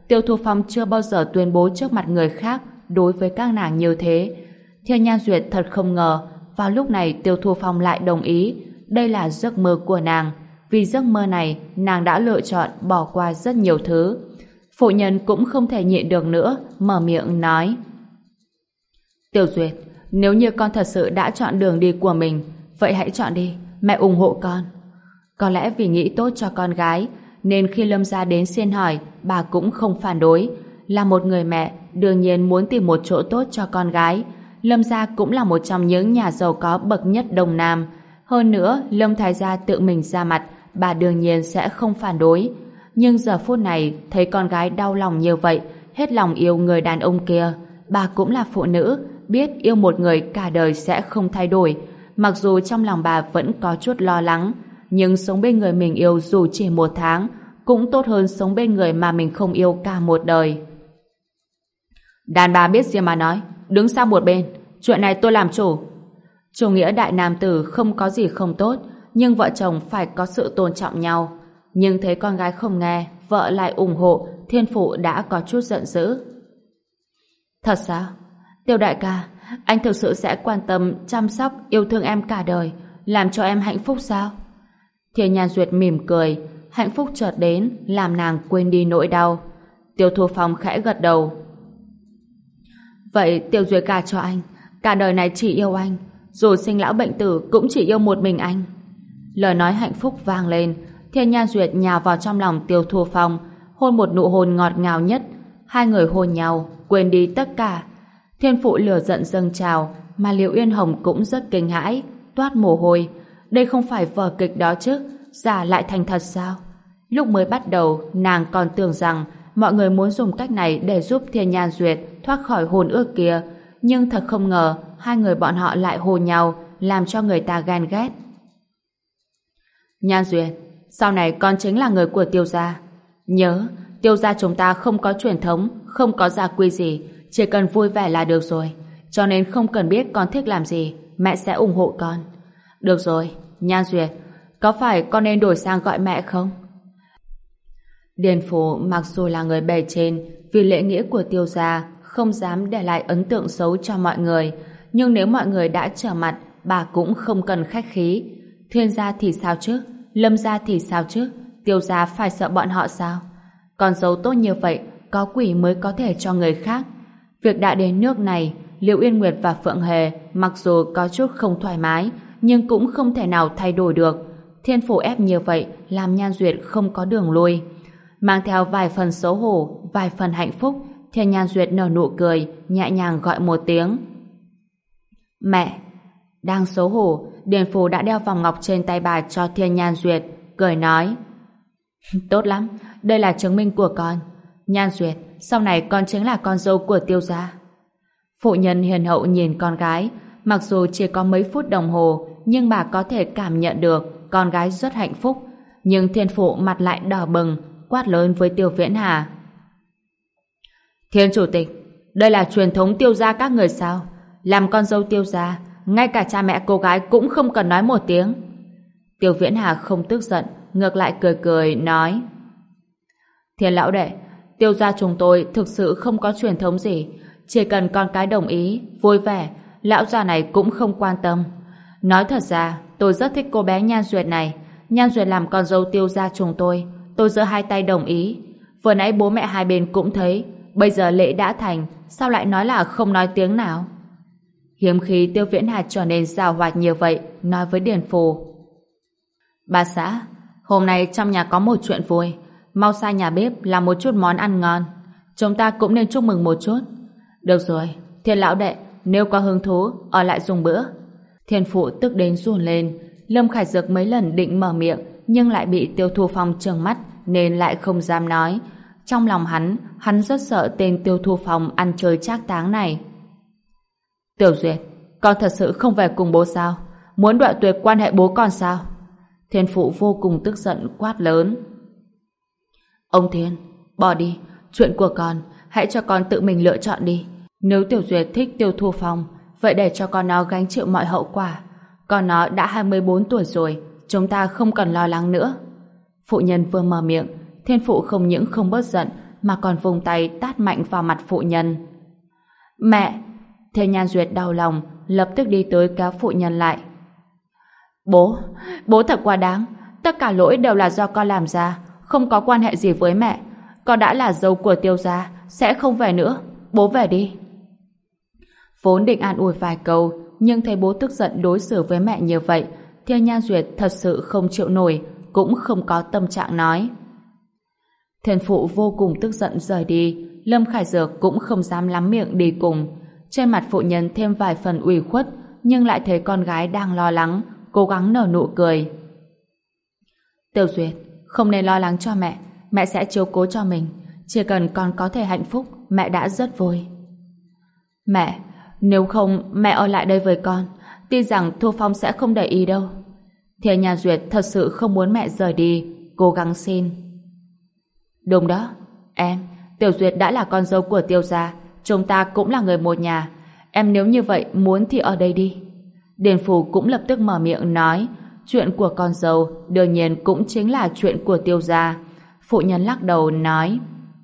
Tiêu Thu Phong chưa bao giờ tuyên bố trước mặt người khác đối với các nàng như thế. Thiên Nhan Duyệt thật không ngờ vào lúc này Tiêu Thu Phong lại đồng ý. Đây là giấc mơ của nàng. Vì giấc mơ này, nàng đã lựa chọn bỏ qua rất nhiều thứ. Phụ nhân cũng không thể nhịn được nữa, mở miệng nói: Tiểu Duyệt, nếu như con thật sự đã chọn đường đi của mình, vậy hãy chọn đi, mẹ ủng hộ con. Có lẽ vì nghĩ tốt cho con gái, nên khi Lâm gia đến xin hỏi, bà cũng không phản đối. Là một người mẹ, đương nhiên muốn tìm một chỗ tốt cho con gái. Lâm gia cũng là một trong những nhà giàu có bậc nhất Đông Nam. Hơn nữa, Lâm thái gia tự mình ra mặt, bà đương nhiên sẽ không phản đối. Nhưng giờ phút này, thấy con gái đau lòng như vậy, hết lòng yêu người đàn ông kia, bà cũng là phụ nữ, biết yêu một người cả đời sẽ không thay đổi. Mặc dù trong lòng bà vẫn có chút lo lắng, nhưng sống bên người mình yêu dù chỉ 1 tháng cũng tốt hơn sống bên người mà mình không yêu cả một đời. Đàn bà biết gì mà nói, đứng sang một bên, chuyện này tôi làm chủ. Chủ nghĩa đại nam tử không có gì không tốt, nhưng vợ chồng phải có sự tôn trọng nhau. Nhưng thấy con gái không nghe, vợ lại ủng hộ, Thiên Phụ đã có chút giận dữ. Thật sao? Tiêu đại ca, anh thực sự sẽ quan tâm, chăm sóc, yêu thương em cả đời, làm cho em hạnh phúc sao? Thiên Nhan Duyệt mỉm cười, hạnh phúc chợt đến, làm nàng quên đi nỗi đau. Tiêu Thu Phong khẽ gật đầu. Vậy Tiêu Duyệt gả cho anh, cả đời này chỉ yêu anh, dù sinh lão bệnh tử cũng chỉ yêu một mình anh. Lời nói hạnh phúc vang lên, Thiên Nhan Duyệt nhào vào trong lòng Tiêu Thu Phong, hôn một nụ hôn ngọt ngào nhất. Hai người hôn nhau, quên đi tất cả. Thiên Phụ lửa giận dâng trào, mà Liễu Uyên Hồng cũng rất kinh hãi, toát mồ hôi. Đây không phải vở kịch đó chứ, giả lại thành thật sao? Lúc mới bắt đầu, nàng còn tưởng rằng mọi người muốn dùng cách này để giúp Thiên Nhan Duyệt thoát khỏi hôn ước kia, nhưng thật không ngờ hai người bọn họ lại hôn nhau, làm cho người ta ghen ghét. Nhan Duyệt, sau này con chính là người của Tiêu gia. Nhớ, Tiêu gia chúng ta không có truyền thống, không có gia quy gì, chỉ cần vui vẻ là được rồi. Cho nên không cần biết con thích làm gì, mẹ sẽ ủng hộ con. Được rồi, Nhan Duyệt, có phải con nên đổi sang gọi mẹ không? Điền Phủ mặc dù là người bề trên, vì lễ nghĩa của Tiêu gia không dám để lại ấn tượng xấu cho mọi người, nhưng nếu mọi người đã trở mặt, bà cũng không cần khách khí. Thiên gia thì sao chứ? Lâm gia thì sao chứ? Tiêu gia phải sợ bọn họ sao? Con dâu tốt như vậy, có quỷ mới có thể cho người khác. Việc đã đến nước này, Liễu Uyên Nguyệt và Phượng Hề mặc dù có chút không thoải mái, nhưng cũng không thể nào thay đổi được. Thiên Phủ ép như vậy làm Nhan Duyệt không có đường lui. Mang theo vài phần xấu hổ, vài phần hạnh phúc, Thiên Nhan Duyệt nở nụ cười, nhẹ nhàng gọi một tiếng. Mẹ! Đang xấu hổ, Điền Phủ đã đeo vòng ngọc trên tay bà cho Thiên Nhan Duyệt, cười nói. Tốt lắm, đây là chứng minh của con. Nhan Duyệt, sau này con chính là con dâu của Tiêu gia. Phụ nhân hiền hậu nhìn con gái, mặc dù chỉ có mấy phút đồng hồ, nhưng bà có thể cảm nhận được con gái rất hạnh phúc. Nhưng Thiên Phụ mặt lại đỏ bừng, quát lớn với Tiêu Viễn Hà. Thiên chủ tịch, đây là truyền thống Tiêu gia các người sao? Làm con dâu Tiêu gia, ngay cả cha mẹ cô gái cũng không cần nói một tiếng. Tiêu Viễn Hà không tức giận, ngược lại cười cười nói. Thiên lão đệ, Tiêu gia chúng tôi thực sự không có truyền thống gì, chỉ cần con cái đồng ý, vui vẻ, lão già này cũng không quan tâm. Nói thật ra, tôi rất thích cô bé Nhan Duyệt này. Nhan Duyệt làm con dâu Tiêu gia chúng tôi giơ hai tay đồng ý. Vừa nãy bố mẹ hai bên cũng thấy, bây giờ lễ đã thành, sao lại nói là không nói tiếng nào? Hiếm khi Tiêu Viễn Hà trở nên giàu hoạt như vậy, nói với Điền Phù. Bà xã, hôm nay trong nhà có một chuyện vui, mau sang nhà bếp làm một chút món ăn ngon. Chúng ta cũng nên chúc mừng một chút. Được rồi, Thiên lão đệ, nếu có hứng thú, ở lại dùng bữa. Thiên Phụ tức đến run lên. Lâm Khải Dược mấy lần định mở miệng, nhưng lại bị Tiêu Thu Phong trừng mắt, nên lại không dám nói. Trong lòng hắn rất sợ tên Tiêu Thu Phong ăn chơi trác táng này. Tiểu Duyệt, con thật sự không về cùng bố sao? Muốn đoạn tuyệt quan hệ bố con sao? Thiên Phụ vô cùng tức giận quát lớn. Ông Thiên, bỏ đi, chuyện của con, hãy cho con tự mình lựa chọn đi. Nếu Tiểu Duyệt thích Tiêu Thu Phong, vậy để cho con nó gánh chịu mọi hậu quả. Con nó đã 24 tuổi rồi, chúng ta không cần lo lắng nữa. Phụ nhân vừa mở miệng, Thiên Phụ không những không bớt giận, mà còn vùng tay tát mạnh vào mặt phụ nhân. Mẹ! Thề Nhan Duyệt đau lòng, lập tức đi tới kéo phụ nhân lại. Bố thật quá đáng. Tất cả lỗi đều là do con làm ra, không có quan hệ gì với mẹ. Con đã là dâu của Tiêu gia, sẽ không về nữa. Bố về đi. Vốn định an ủi vài câu, nhưng thấy bố tức giận đối xử với mẹ như vậy, Thề Nhan Duyệt thật sự không chịu nổi, cũng không có tâm trạng nói. Thiên phụ vô cùng tức giận rời đi, Lâm Khải Dược cũng không dám lắm miệng đi cùng. Trên mặt phụ nhân thêm vài phần ủy khuất, nhưng lại thấy con gái đang lo lắng, cố gắng nở nụ cười. Tiểu Duyệt, không nên lo lắng cho mẹ sẽ chiếu cố cho mình. Chỉ cần con có thể hạnh phúc, mẹ đã rất vui. Mẹ, nếu không mẹ ở lại đây với con, tin rằng Thu Phong sẽ không để ý đâu. Thề Nhan Duyệt thật sự không muốn mẹ rời đi, cố gắng xin. Đúng đó, Tiểu Duyệt đã là con dâu của Tiêu gia, chúng ta cũng là người một nhà. Em nếu như vậy muốn thì ở đây đi. Điền Phủ cũng lập tức mở miệng nói, chuyện của con dâu đương nhiên cũng chính là chuyện của Tiêu gia. Phụ nhân lắc đầu nói,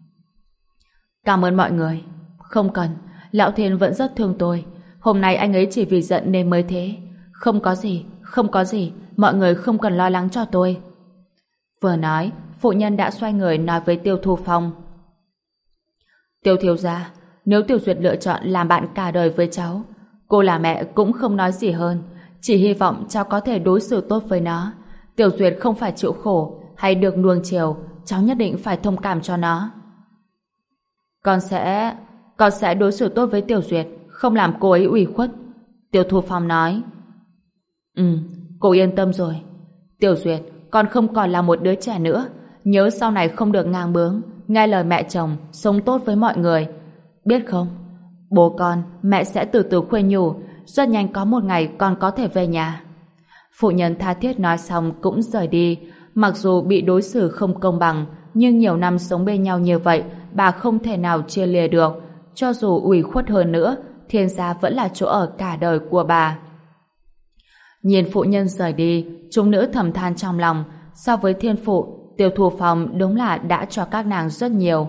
cảm ơn mọi người. Không cần, Lão Thiên vẫn rất thương tôi. Hôm nay anh ấy chỉ vì giận nên mới thế. Không có gì, mọi người không cần lo lắng cho tôi. Vừa nói, phụ nhân đã xoay người nói với Tiêu Thu Phong. Tiêu thiếu gia, nếu Tiểu Duyệt lựa chọn làm bạn cả đời với cháu, cô là mẹ cũng không nói gì hơn, chỉ hy vọng cháu có thể đối xử tốt với nó. Tiểu Duyệt không phải chịu khổ hay được nuông chiều, cháu nhất định phải thông cảm cho nó. Con sẽ đối xử tốt với Tiểu Duyệt, không làm cô ấy ủy khuất. Tiêu Thu Phong nói. Cô yên tâm rồi. Tiểu Duyệt, con không còn là một đứa trẻ nữa, nhớ sau này không được ngang bướng, nghe lời mẹ chồng, sống tốt với mọi người. Biết không? Bố con, mẹ sẽ từ từ khuyên nhủ, rất nhanh có một ngày con có thể về nhà. Phụ nhân tha thiết nói xong cũng rời đi. Mặc dù bị đối xử không công bằng, nhưng nhiều năm sống bên nhau như vậy, bà không thể nào chia lìa được. Cho dù ủy khuất hơn nữa, Thiên gia vẫn là chỗ ở cả đời của bà. Nhìn phụ nhân rời đi, chúng nữ thầm than trong lòng, so với Thiên phụ, Tiêu Thu Phong đúng là đã cho các nàng rất nhiều.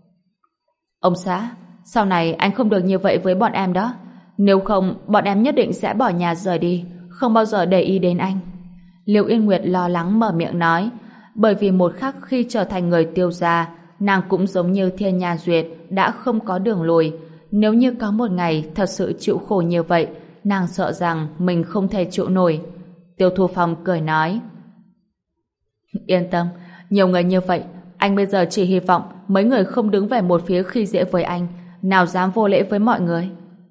Ông xã, sau này anh không được như vậy với bọn em đó. Nếu không, bọn em nhất định sẽ bỏ nhà rời đi, không bao giờ để ý đến anh. Liễu Yên Nguyệt lo lắng mở miệng nói, bởi vì một khắc khi trở thành người Tiêu gia, nàng cũng giống như Thiên Nhan Duyệt đã không có đường lùi. Nếu như có một ngày thật sự chịu khổ như vậy, nàng sợ rằng mình không thể chịu nổi. Tiêu Thu Phong cười nói, yên tâm, nhiều người như vậy, anh bây giờ chỉ hy vọng mấy người không đứng về một phía khi dễ với anh, nào dám vô lễ với mọi người.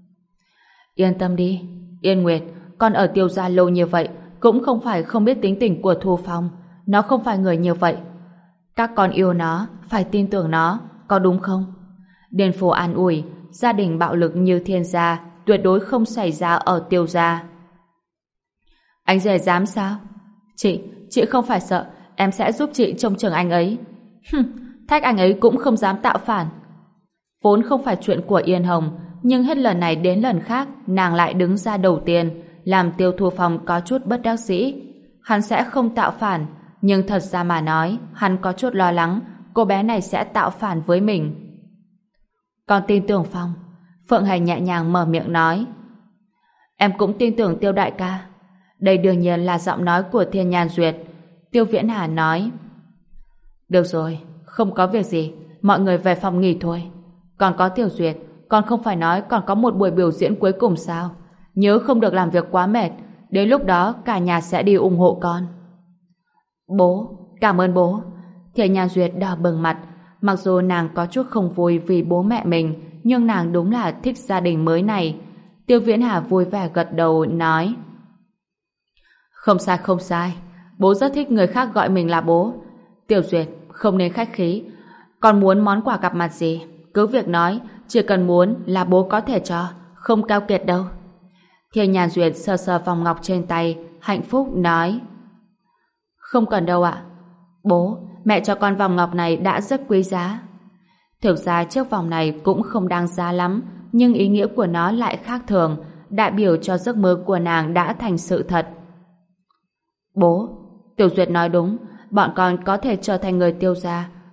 Yên tâm đi, Yên Nguyệt, con ở Tiêu gia lâu như vậy, cũng không phải không biết tính tình của Thu Phong. Nó không phải người như vậy. Các con yêu nó, phải tin tưởng nó, có đúng không? Điền Phủ an ủi, gia đình bạo lực như Thiên gia tuyệt đối không xảy ra ở Tiêu gia. Anh rể dám sao? Chị không phải sợ, em sẽ giúp chị trông chừng anh ấy. Thách anh ấy cũng không dám tạo phản. Vốn không phải chuyện của Yên Hồng, nhưng hết lần này đến lần khác nàng lại đứng ra đầu tiên, làm Tiêu Thu Phong có chút bất đắc dĩ. Hắn sẽ không tạo phản, nhưng thật ra mà nói, hắn có chút lo lắng cô bé này sẽ tạo phản với mình. Con tin tưởng Phong. Phượng Hành nhẹ nhàng mở miệng nói. Em cũng tin tưởng Tiêu đại ca. Đây đương nhiên là giọng nói của Thiên Nhan Duyệt. Tiêu Viễn Hà nói. Được rồi, không có việc gì, mọi người về phòng nghỉ thôi. Còn có Tiểu Duyệt, con không phải nói còn có một buổi biểu diễn cuối cùng sao? Nhớ không được làm việc quá mệt, đến lúc đó cả nhà sẽ đi ủng hộ con. Bố, cảm ơn bố. Thiên Nhan Duyệt đỏ bừng mặt, mặc dù nàng có chút không vui vì bố mẹ mình, nhưng nàng đúng là thích gia đình mới này. Tiêu Viễn Hà vui vẻ gật đầu nói. Không sai, bố rất thích người khác gọi mình là bố. Tiểu Duyệt, không nên khách khí. Con muốn món quà gặp mặt gì, cứ việc nói, chỉ cần muốn là bố có thể cho, không keo kiệt đâu. Thiên Nhan Duyệt sờ sờ vòng ngọc trên tay, hạnh phúc nói. Không cần đâu ạ. Bố, mẹ cho con vòng ngọc này đã rất quý giá. Thực ra chiếc vòng này cũng không đáng giá lắm, nhưng ý nghĩa của nó lại khác thường, đại biểu cho giấc mơ của nàng đã thành sự thật. Bố, Tiểu Duyệt nói đúng, bọn con có thể trở thành người Tiêu gia,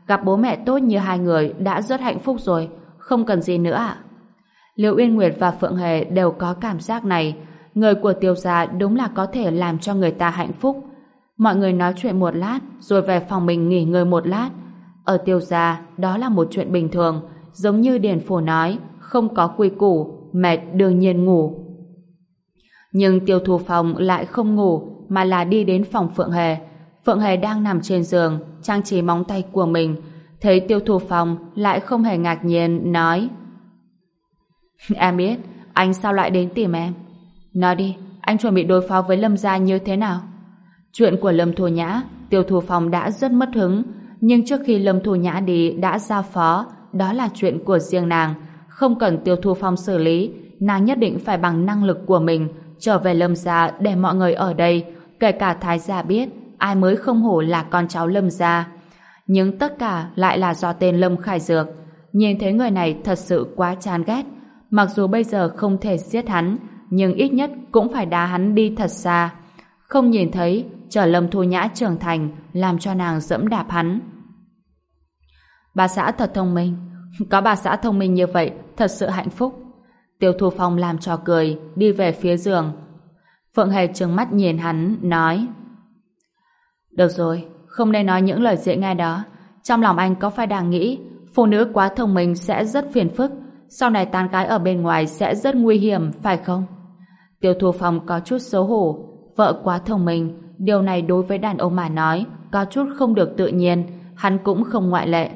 Gặp bố mẹ tốt như hai người đã rất hạnh phúc rồi, không cần gì nữa ạ. Liễu Uyên Nguyệt và Phượng Hề đều có cảm giác này. Người của Tiêu gia đúng là có thể làm cho người ta hạnh phúc. Mọi người nói chuyện một lát rồi về phòng mình nghỉ ngơi một lát. Ở Tiêu gia đó là một chuyện bình thường, giống như Điền Phổ nói, không có quy củ, mệt đương nhiên ngủ. Nhưng Tiêu Thu Phong lại không ngủ mà là đi đến phòng Phượng Hề. Phượng Hề đang nằm trên giường trang trí móng tay của mình, thấy Tiêu Thu Phong lại không hề ngạc nhiên, nói: Em biết, anh sao lại đến tìm em? Nói đi, anh chuẩn bị đối phó với Lâm gia như thế nào? Chuyện của Lâm Thu Nhã, Tiêu Thu Phong đã rất mất hứng, nhưng trước khi Lâm Thu Nhã đi đã giao phó, đó là chuyện của riêng nàng, không cần Tiêu Thu Phong xử lý, nàng nhất định phải bằng năng lực của mình trở về Lâm gia để mọi người ở đây, kể cả Thái gia biết ai mới không hổ là con cháu Lâm gia. Nhưng tất cả lại là do tên Lâm Khải Dược. Nhìn thấy người này thật sự quá chán ghét. Mặc dù bây giờ không thể giết hắn, nhưng ít nhất cũng phải đá hắn đi thật xa. Không nhìn thấy, chờ Lâm Thu Nhã trưởng thành, làm cho nàng dẫm đạp hắn. Bà xã thật thông minh. Có bà xã thông minh như vậy, thật sự hạnh phúc. Tiêu Thu Phong làm trò cười, đi về phía giường. Phượng Hề trừng mắt nhìn hắn, nói: Được rồi, không nên nói những lời dễ nghe đó. Trong lòng anh có phải đang nghĩ phụ nữ quá thông minh sẽ rất phiền phức, sau này tán gái ở bên ngoài sẽ rất nguy hiểm, phải không? Tiêu Thu Phong có chút xấu hổ. Vợ quá thông minh, điều này đối với đàn ông mà nói có chút không được tự nhiên, hắn cũng không ngoại lệ.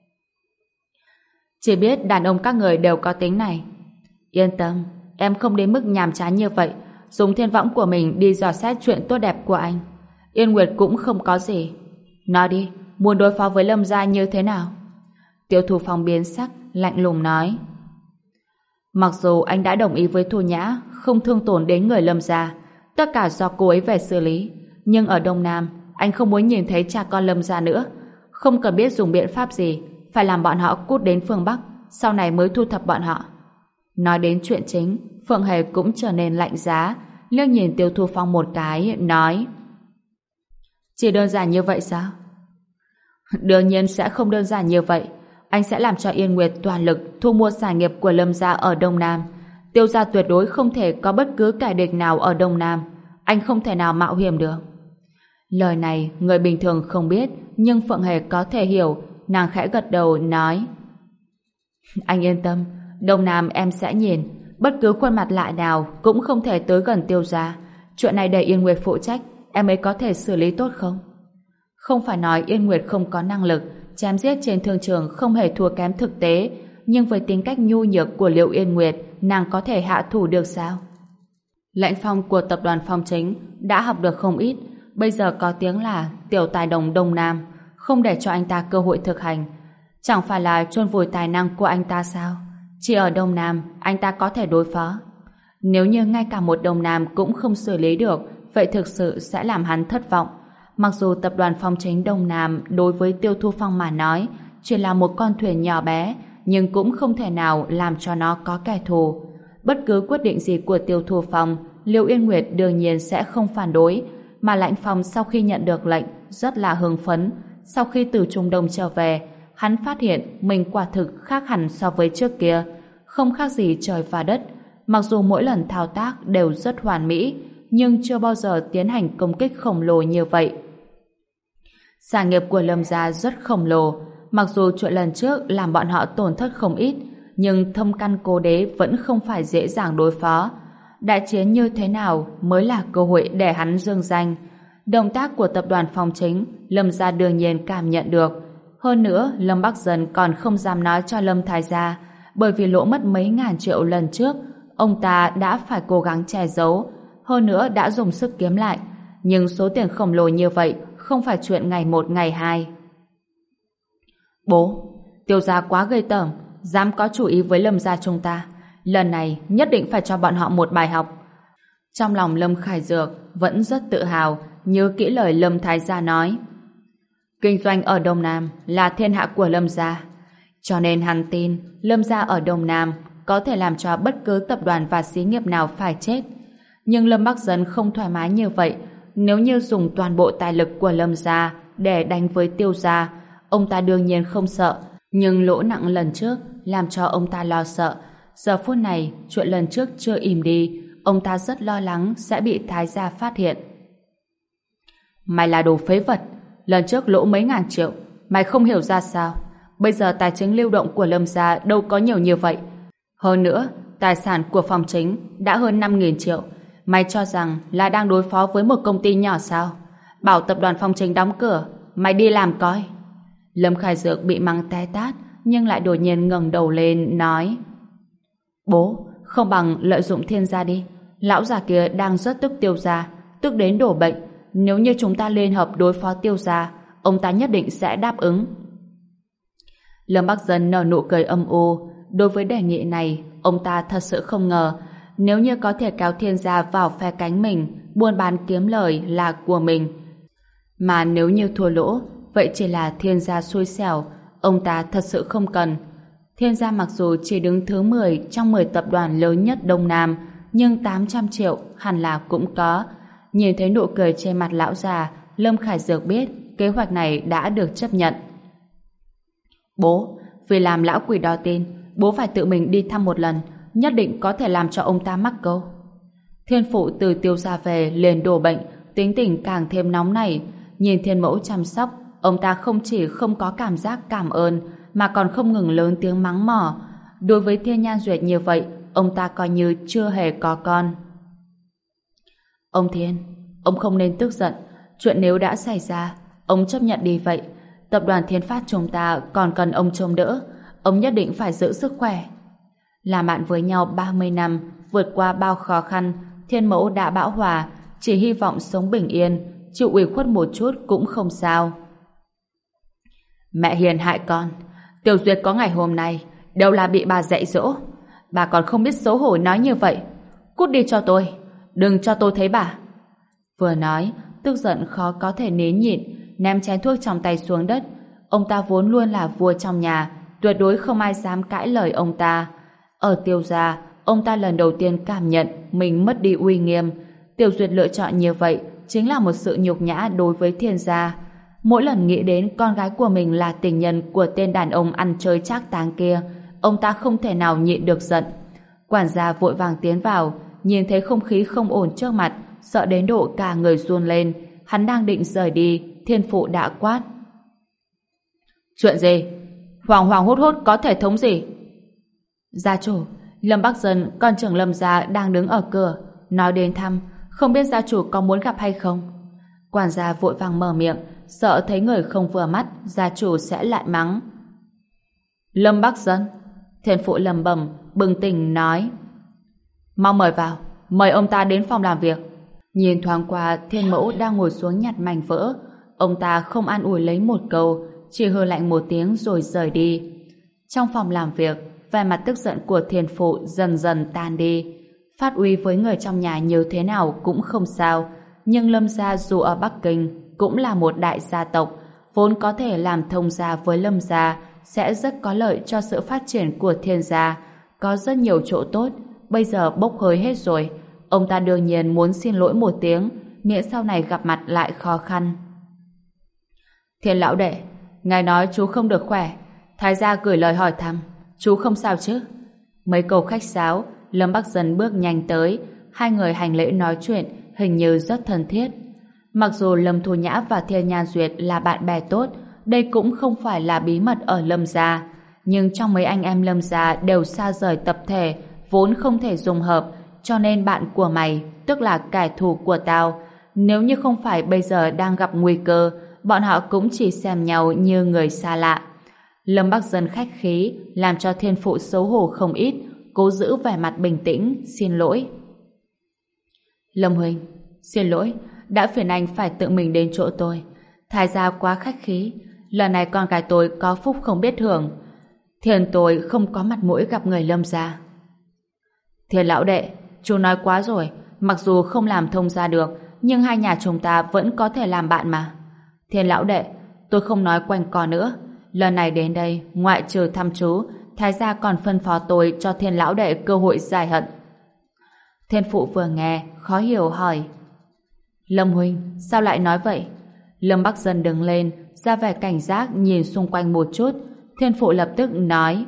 Chỉ biết đàn ông các người đều có tính này. Yên tâm, em không đến mức nhàm chán như vậy, dùng thiên võng của mình đi dò xét chuyện tốt đẹp của anh. Yên Nguyệt cũng không có gì. Nói đi, muốn đối phó với Lâm gia như thế nào? Tiêu Thu Phong biến sắc, lạnh lùng nói: Mặc dù anh đã đồng ý với Thu Nhã không thương tổn đến người Lâm gia, tất cả do cô ấy về xử lý, nhưng ở Đông Nam anh không muốn nhìn thấy cha con Lâm gia nữa. Không cần biết dùng biện pháp gì, phải làm bọn họ cút đến phương Bắc, sau này mới thu thập bọn họ. Nói đến chuyện chính, Phượng Hề cũng trở nên lạnh giá, liếc nhìn Tiêu Thu Phong một cái, nói: Chỉ đơn giản như vậy sao? Đương nhiên sẽ không đơn giản như vậy. Anh sẽ làm cho Yên Nguyệt toàn lực thu mua sản nghiệp của Lâm gia ở Đông Nam. Tiêu gia tuyệt đối không thể có bất cứ kẻ địch nào ở Đông Nam. Anh không thể nào mạo hiểm được. Lời này người bình thường không biết, nhưng Phượng Hề có thể hiểu. Nàng khẽ gật đầu nói: Anh yên tâm, Đông Nam em sẽ nhìn. Bất cứ khuôn mặt lạ nào cũng không thể tới gần Tiêu gia. Chuyện này để Yên Nguyệt phụ trách, em ấy có thể xử lý tốt không? Không phải nói Yên Nguyệt không có năng lực, chém giết trên thương trường không hề thua kém thực tế, nhưng với tính cách nhu nhược của Liễu Yên Nguyệt, nàng có thể hạ thủ được sao? Lãnh Phong của tập đoàn Phong Chính đã học được không ít, bây giờ có tiếng là tiểu tài đồng Đông Nam, không để cho anh ta cơ hội thực hành. Chẳng phải là chôn vùi tài năng của anh ta sao? Chỉ ở Đông Nam, anh ta có thể đối phó. Nếu như ngay cả một Đông Nam cũng không xử lý được, vậy thực sự sẽ làm hắn thất vọng. Mặc dù tập đoàn Phong Chính Đông Nam đối với Tiêu Thu Phong mà nói chỉ là một con thuyền nhỏ bé, nhưng cũng không thể nào làm cho nó có kẻ thù. Bất cứ quyết định gì của Tiêu Thu Phong, Liễu Yên Nguyệt đương nhiên sẽ không phản đối, mà Lãnh Phong sau khi nhận được lệnh rất là hưng phấn. Sau khi từ Trung Đông trở về, hắn phát hiện mình quả thực khác hẳn so với trước kia, không khác gì trời và đất. Mặc dù mỗi lần thao tác đều rất hoàn mỹ, nhưng chưa bao giờ tiến hành công kích khổng lồ như vậy. Sản nghiệp của Lâm gia rất khổng lồ, mặc dù chuyện lần trước làm bọn họ tổn thất không ít, nhưng thâm căn cố đế vẫn không phải dễ dàng đối phó. Đại chiến như thế nào mới là cơ hội để hắn dương danh. Động tác của tập đoàn Phong Chính, Lâm gia đương nhiên cảm nhận được. Hơn nữa, Lâm Bắc Dân còn không dám nói cho Lâm Thái gia, bởi vì lỗ mất mấy ngàn triệu lần trước, ông ta đã phải cố gắng che giấu, hơn nữa đã dùng sức kiếm lại. Nhưng số tiền khổng lồ như vậy không phải chuyện ngày một ngày hai. Bố, Tiêu gia quá gây tởm, dám có chủ ý với Lâm gia chúng ta. Lần này nhất định phải cho bọn họ một bài học. Trong lòng Lâm Khải Dược vẫn rất tự hào, nhớ kỹ lời Lâm Thái gia nói. Kinh doanh ở Đông Nam là thiên hạ của Lâm gia, cho nên hắn tin Lâm gia ở Đông Nam có thể làm cho bất cứ tập đoàn và xí nghiệp nào phải chết. Nhưng Lâm Bắc Dân không thoải mái như vậy. Nếu như dùng toàn bộ tài lực của Lâm gia để đánh với Tiêu gia, ông ta đương nhiên không sợ, nhưng lỗ nặng lần trước làm cho ông ta lo sợ. Giờ phút này, chuyện lần trước chưa im đi, ông ta rất lo lắng sẽ bị Thái gia phát hiện. Mày là đồ phế vật, lần trước lỗ mấy ngàn triệu, mày không hiểu ra sao? Bây giờ tài chính lưu động của Lâm gia đâu có nhiều như vậy. Hơn nữa, tài sản của phòng chính đã hơn 5.000 triệu. Mày cho rằng là đang đối phó với một công ty nhỏ sao? Bảo tập đoàn Phong Chính đóng cửa, mày đi làm coi. Lâm Khải Dược bị mắng té tát, nhưng lại đột nhiên ngẩng đầu lên nói: Bố, không bằng lợi dụng Thiên gia đi. Lão già kia đang rất tức Tiêu gia, tức đến đổ bệnh. Nếu như chúng ta liên hợp đối phó Tiêu gia, ông ta nhất định sẽ đáp ứng. Lâm Bắc Dân nở nụ cười âm u. Đối với đề nghị này, ông ta thật sự không ngờ, nếu như có thể kéo Thiên gia vào phe cánh mình, buôn bán kiếm lời là của mình. Mà nếu như thua lỗ, vậy chỉ là Thiên gia xui xẻo, ông ta thật sự không cần. Thiên gia mặc dù chỉ đứng thứ 10 trong 10 tập đoàn lớn nhất Đông Nam, nhưng 800 triệu hẳn là cũng có. Nhìn thấy nụ cười trên mặt lão già, Lâm Khải Dược biết kế hoạch này đã được chấp nhận. Bố, vì làm lão quỷ đó tin, bố phải tự mình đi thăm một lần, nhất định có thể làm cho ông ta mắc câu. Thiên phụ từ Tiêu gia về liền đổ bệnh, tính tình càng thêm nóng nảy. Nhìn Thiên mẫu chăm sóc, ông ta không chỉ không có cảm giác cảm ơn, mà còn không ngừng lớn tiếng mắng mỏ. Đối với Thiên Nhan Duyệt như vậy, ông ta coi như chưa hề có con. Ông Thiên, ông không nên tức giận. Chuyện nếu đã xảy ra, ông chấp nhận đi vậy. Tập đoàn Thiên Phát chúng ta còn cần ông trông đỡ. Ông nhất định phải giữ sức khỏe. Làm bạn với nhau 30 năm, vượt qua bao khó khăn, Thiên mẫu đã bão hòa, chỉ hy vọng sống bình yên, chịu ủy khuất một chút cũng không sao. Mẹ hiền hại con, Tiểu Duyệt có ngày hôm nay đều là bị bà dạy dỗ. Bà còn không biết xấu hổ nói như vậy. Cút đi cho tôi, đừng cho tôi thấy bà. Vừa nói, tức giận khó có thể nén nhịn, ném chén thuốc trong tay xuống đất. Ông ta vốn luôn là vua trong nhà, tuyệt đối không ai dám cãi lời ông ta. Ở Tiêu gia, ông ta lần đầu tiên cảm nhận mình mất đi uy nghiêm. Tiểu Duyệt lựa chọn như vậy chính là một sự nhục nhã đối với Thiên gia. Mỗi lần nghĩ đến con gái của mình là tình nhân của tên đàn ông ăn chơi trác táng kia, ông ta không thể nào nhịn được giận. Quản gia vội vàng tiến vào, nhìn thấy không khí không ổn trước mặt, sợ đến độ cả người run lên. Hắn đang định rời đi, Thiên phụ đã quát: Chuyện gì? Hoàng hoàng hốt hốt có thể thống gì? Gia chủ, Lâm Bắc Dân, con trưởng Lâm gia đang đứng ở cửa, nói đến thăm, không biết gia chủ có muốn gặp hay không? Quản gia vội vàng mở miệng, sợ thấy người không vừa mắt, gia chủ sẽ lại mắng. Lâm Bắc Dân, Thiên phụ lẩm bẩm, bừng tỉnh nói: Mau mời vào, mời ông ta đến phòng làm việc. Nhìn thoáng qua Thiên mẫu đang ngồi xuống nhặt mảnh vỡ, ông ta không an ủi lấy một câu, chỉ hừ lạnh một tiếng rồi rời đi. Trong phòng làm việc, vẻ mặt tức giận của Thiên phụ dần dần tan đi. Phát uy với người trong nhà như thế nào cũng không sao, nhưng Lâm gia dù ở Bắc Kinh cũng là một đại gia tộc, vốn có thể làm thông gia với Lâm gia sẽ rất có lợi cho sự phát triển của Thiên gia, có rất nhiều chỗ tốt. Bây giờ bốc hơi hết rồi, ông ta đương nhiên muốn xin lỗi một tiếng, miễn sau này gặp mặt lại khó khăn. Thiên lão đệ, ngài nói chú không được khỏe, Thái gia gửi lời hỏi thăm, chú không sao chứ? Mấy câu khách sáo, Lâm Bắc Dân bước nhanh tới, hai người hành lễ nói chuyện, hình như rất thân thiết. Mặc dù Lâm Thu Nhã và Thiên Nhan Duyệt là bạn bè tốt, đây cũng không phải là bí mật ở Lâm gia, nhưng trong mấy anh em Lâm gia đều xa rời tập thể, vốn không thể dùng hợp, cho nên bạn của mày, tức là kẻ thù của tao, nếu như không phải bây giờ đang gặp nguy cơ, bọn họ cũng chỉ xem nhau như người xa lạ. Lâm Bắc Dân khách khí, làm cho Thiên phụ xấu hổ không ít, cố giữ vẻ mặt bình tĩnh, xin lỗi. Lâm huynh, xin lỗi, đã phiền anh phải tự mình đến chỗ tôi. Thái gia quá khách khí, lần này con gái tôi có phúc không biết hưởng. Thiên tôi không có mặt mũi gặp người Lâm gia. Thiên lão đệ, chú nói quá rồi, mặc dù không làm thông gia được, nhưng hai nhà chúng ta vẫn có thể làm bạn mà. Thiên lão đệ, tôi không nói quanh co nữa. Lần này đến đây, ngoại trừ thăm chú, Thái gia còn phân phó tôi cho Thiên lão đệ cơ hội giải hận. Thiên phụ vừa nghe, khó hiểu hỏi: Lâm huynh, sao lại nói vậy? Lâm Bắc Dân đứng lên, ra vẻ cảnh giác nhìn xung quanh một chút. Thiên Phụ lập tức nói: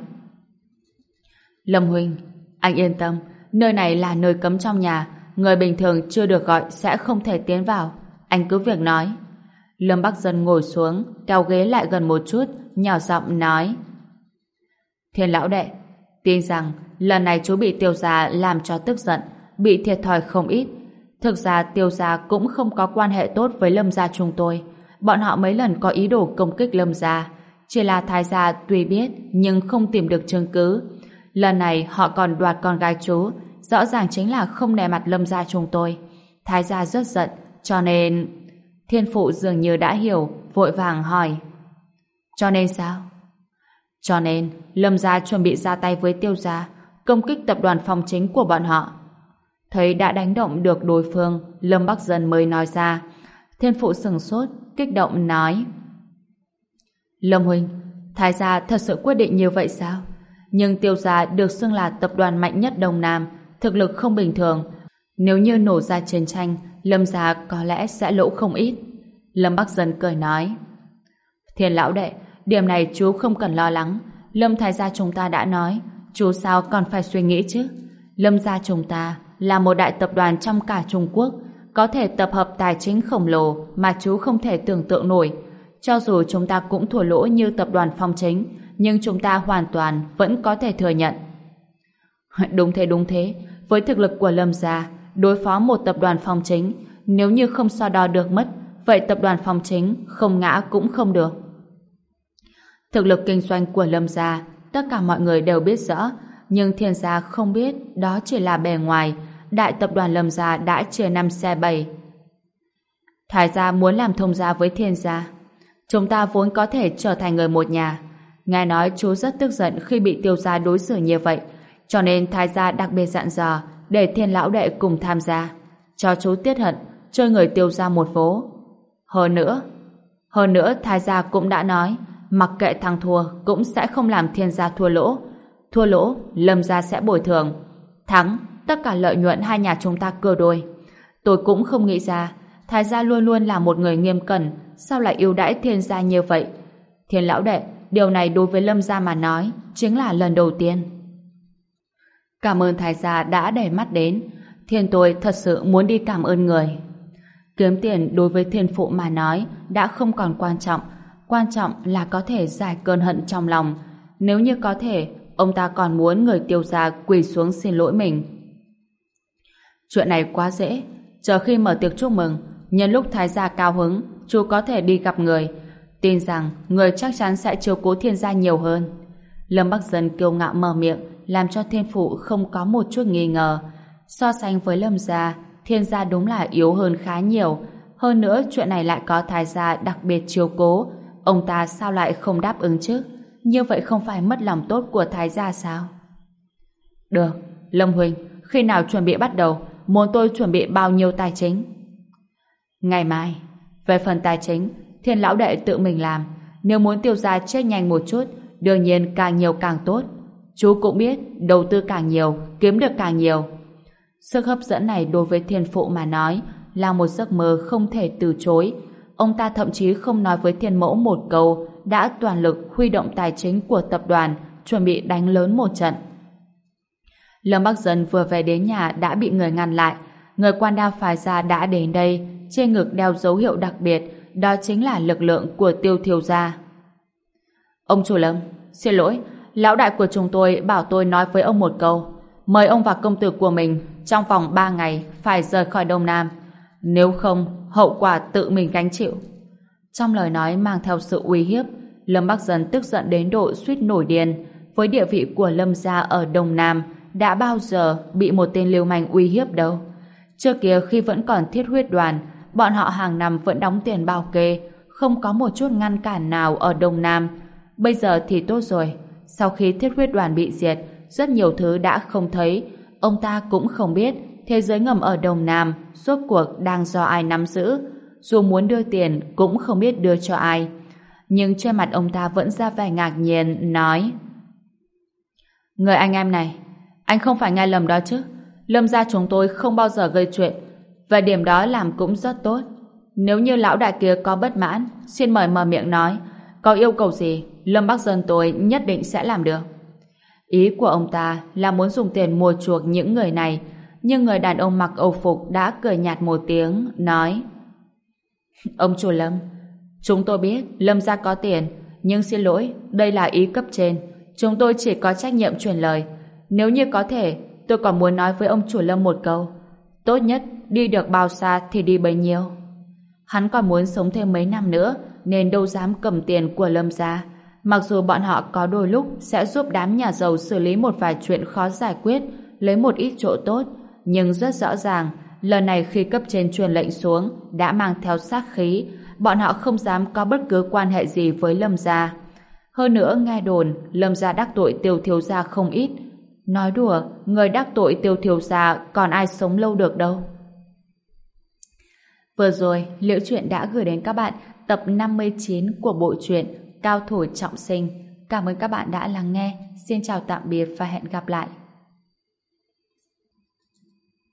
Lâm huynh, anh yên tâm, nơi này là nơi cấm trong nhà, người bình thường chưa được gọi sẽ không thể tiến vào. Anh cứ việc nói. Lâm Bắc Dân ngồi xuống, kéo ghế lại gần một chút, nhỏ giọng nói: Thiên lão đệ, tin rằng lần này chú bị Tiêu gia làm cho tức giận, bị thiệt thòi không ít. Thực ra Tiêu gia cũng không có quan hệ tốt với Lâm gia chúng tôi. Bọn họ mấy lần có ý đồ công kích Lâm gia, chỉ là Thái gia tuy biết nhưng không tìm được chứng cứ. Lần này họ còn đoạt con gái chú, rõ ràng chính là không nể mặt Lâm gia chúng tôi. Thái gia rất giận, cho nên... Thiên Phụ dường như đã hiểu, vội vàng hỏi: Cho nên sao? Cho nên Lâm gia chuẩn bị ra tay với Tiêu gia, công kích tập đoàn Phong Chính của bọn họ. Thấy đã đánh động được đối phương, Lâm Bắc Dân mới nói ra. Thiên Phụ sửng sốt, kích động nói: Lâm huynh, Thái gia thật sự quyết định như vậy sao? Nhưng Tiêu gia được xưng là tập đoàn mạnh nhất Đông Nam, thực lực không bình thường. Nếu như nổ ra chiến tranh, Lâm gia có lẽ sẽ lỗ không ít. Lâm Bắc Dân cười nói: Thiên lão đệ, điểm này chú không cần lo lắng. Lâm Thái gia chúng ta đã nói, chú sao còn phải suy nghĩ chứ? Lâm gia chúng ta là một đại tập đoàn trong cả Trung Quốc, có thể tập hợp tài chính khổng lồ mà chú không thể tưởng tượng nổi. Cho dù chúng ta cũng thua lỗ như tập đoàn Phong Chính, nhưng chúng ta hoàn toàn vẫn có thể thừa nhận. Đúng thế. Với thực lực của Lâm gia, đối phó một tập đoàn Phong Chính, nếu như không so đo được mất, vậy tập đoàn Phong Chính không ngã cũng không được. Thực lực kinh doanh của Lâm gia, tất cả mọi người đều biết rõ, nhưng Thiên gia không biết đó chỉ là bề ngoài. Đại tập đoàn Lâm gia đã chia 5 xe 7. Thái gia muốn làm thông gia với Thiên gia. Chúng ta vốn có thể trở thành người một nhà. Nghe nói chú rất tức giận khi bị Tiêu gia đối xử như vậy, cho nên Thái gia đặc biệt dặn dò để Thiên lão đệ cùng tham gia, cho chú tiết hận, chơi người Tiêu gia một vố. Hơn nữa Thái gia cũng đã nói, mặc kệ thắng thua cũng sẽ không làm Thiên gia thua lỗ. Thua lỗ, Lâm gia sẽ bồi thường. Thắng, tất cả lợi nhuận hai nhà chúng ta cưa đôi. Tôi cũng không nghĩ ra, Thái gia luôn luôn là một người nghiêm cẩn, sao lại ưu đãi Thiên gia như vậy? Thiên lão đệ, điều này đối với Lâm gia mà nói chính là lần đầu tiên. Cảm ơn Thái gia đã để mắt đến. Thiên tôi thật sự muốn đi cảm ơn người. Kiếm tiền đối với Thiên Phụ mà nói đã không còn quan trọng là có thể giải cơn hận trong lòng. Nếu như có thể, ông ta còn muốn người Tiêu gia quỳ xuống xin lỗi mình. Chuyện này quá dễ, chờ khi mở tiệc chúc mừng, nhân lúc Thái gia cao hứng, chú có thể đi gặp người, tin rằng người chắc chắn sẽ chiếu cố Thiên gia nhiều hơn. Lâm Bắc Dân kiêu ngạo mở miệng, làm cho Thiên Phụ không có một chút nghi ngờ. So sánh với Lâm gia, Thiên gia đúng là yếu hơn khá nhiều. Hơn nữa chuyện này lại có Thái gia đặc biệt chiếu cố, ông ta sao lại không đáp ứng chứ? Như vậy không phải mất lòng tốt của Thái gia sao? Được, Lâm huynh, khi nào chuẩn bị bắt đầu? Muốn tôi chuẩn bị bao nhiêu tài chính? Ngày mai. Về phần tài chính, Thiên lão đệ tự mình làm. Nếu muốn Tiêu gia chết nhanh một chút, đương nhiên càng nhiều càng tốt. Chú cũng biết, đầu tư càng nhiều, kiếm được càng nhiều. Sức hấp dẫn này đối với Thiên Phụ mà nói là một giấc mơ không thể từ chối. Ông ta thậm chí không nói với Thiên Mẫu một câu, đã toàn lực huy động tài chính của tập đoàn, chuẩn bị đánh lớn một trận. Lâm Bắc Dân vừa về đến nhà đã bị người ngăn lại. Người quan đao phái gia đã đến đây, trên ngực đeo dấu hiệu đặc biệt, đó chính là lực lượng của Tiêu thiếu gia. Ông chủ Lâm, xin lỗi, lão đại của chúng tôi bảo tôi nói với ông một câu, mời ông và công tử của mình trong vòng 3 ngày phải rời khỏi Đông Nam, nếu không hậu quả tự mình gánh chịu. Trong lời nói mang theo sự uy hiếp, Lâm Bắc Dân tức giận đến độ suýt nổi điên. Với địa vị của Lâm gia ở Đông Nam, đã bao giờ bị một tên lưu manh uy hiếp đâu. Trước kia khi vẫn còn Thiết Huyết Đoàn, bọn họ hàng năm vẫn đóng tiền bao kê, không có một chút ngăn cản nào ở Đông Nam. Bây giờ thì tốt rồi, sau khi Thiết Huyết Đoàn bị diệt, rất nhiều thứ đã không thấy. Ông ta cũng không biết thế giới ngầm ở Đông Nam rốt cuộc đang do ai nắm giữ. Dù muốn đưa tiền cũng không biết đưa cho ai. Nhưng trên mặt ông ta vẫn ra vẻ ngạc nhiên, nói: Người anh em này, anh không phải nghe lầm đó chứ? Lâm gia chúng tôi không bao giờ gây chuyện, và điểm đó làm cũng rất tốt. Nếu như lão đại kia có bất mãn, xin mời mở miệng nói. Có yêu cầu gì, Lâm Bắc Dân tôi nhất định sẽ làm được. Ý của ông ta là muốn dùng tiền mua chuộc những người này, nhưng người đàn ông mặc âu phục đã cười nhạt một tiếng, nói: Ông chủ Lâm, chúng tôi biết Lâm gia có tiền, nhưng xin lỗi, đây là ý cấp trên. Chúng tôi chỉ có trách nhiệm truyền lời. Nếu như có thể, tôi còn muốn nói với ông chủ Lâm một câu. Tốt nhất, đi được bao xa thì đi bấy nhiêu. Hắn còn muốn sống thêm mấy năm nữa, nên đâu dám cầm tiền của Lâm gia. Mặc dù bọn họ có đôi lúc sẽ giúp đám nhà giàu xử lý một vài chuyện khó giải quyết, lấy một ít chỗ tốt, nhưng rất rõ ràng, lần này khi cấp trên truyền lệnh xuống, đã mang theo sát khí, bọn họ không dám có bất cứ quan hệ gì với Lâm gia. Hơn nữa nghe đồn, Lâm gia đắc tội Tiêu thiếu gia không ít. Nói đùa, người đắc tội Tiêu thiếu gia còn ai sống lâu được đâu. Vừa rồi, Liễu Chuyện đã gửi đến các bạn tập 59 của bộ truyện Cao thủ trọng sinh. Cảm ơn các bạn đã lắng nghe. Xin chào tạm biệt và hẹn gặp lại.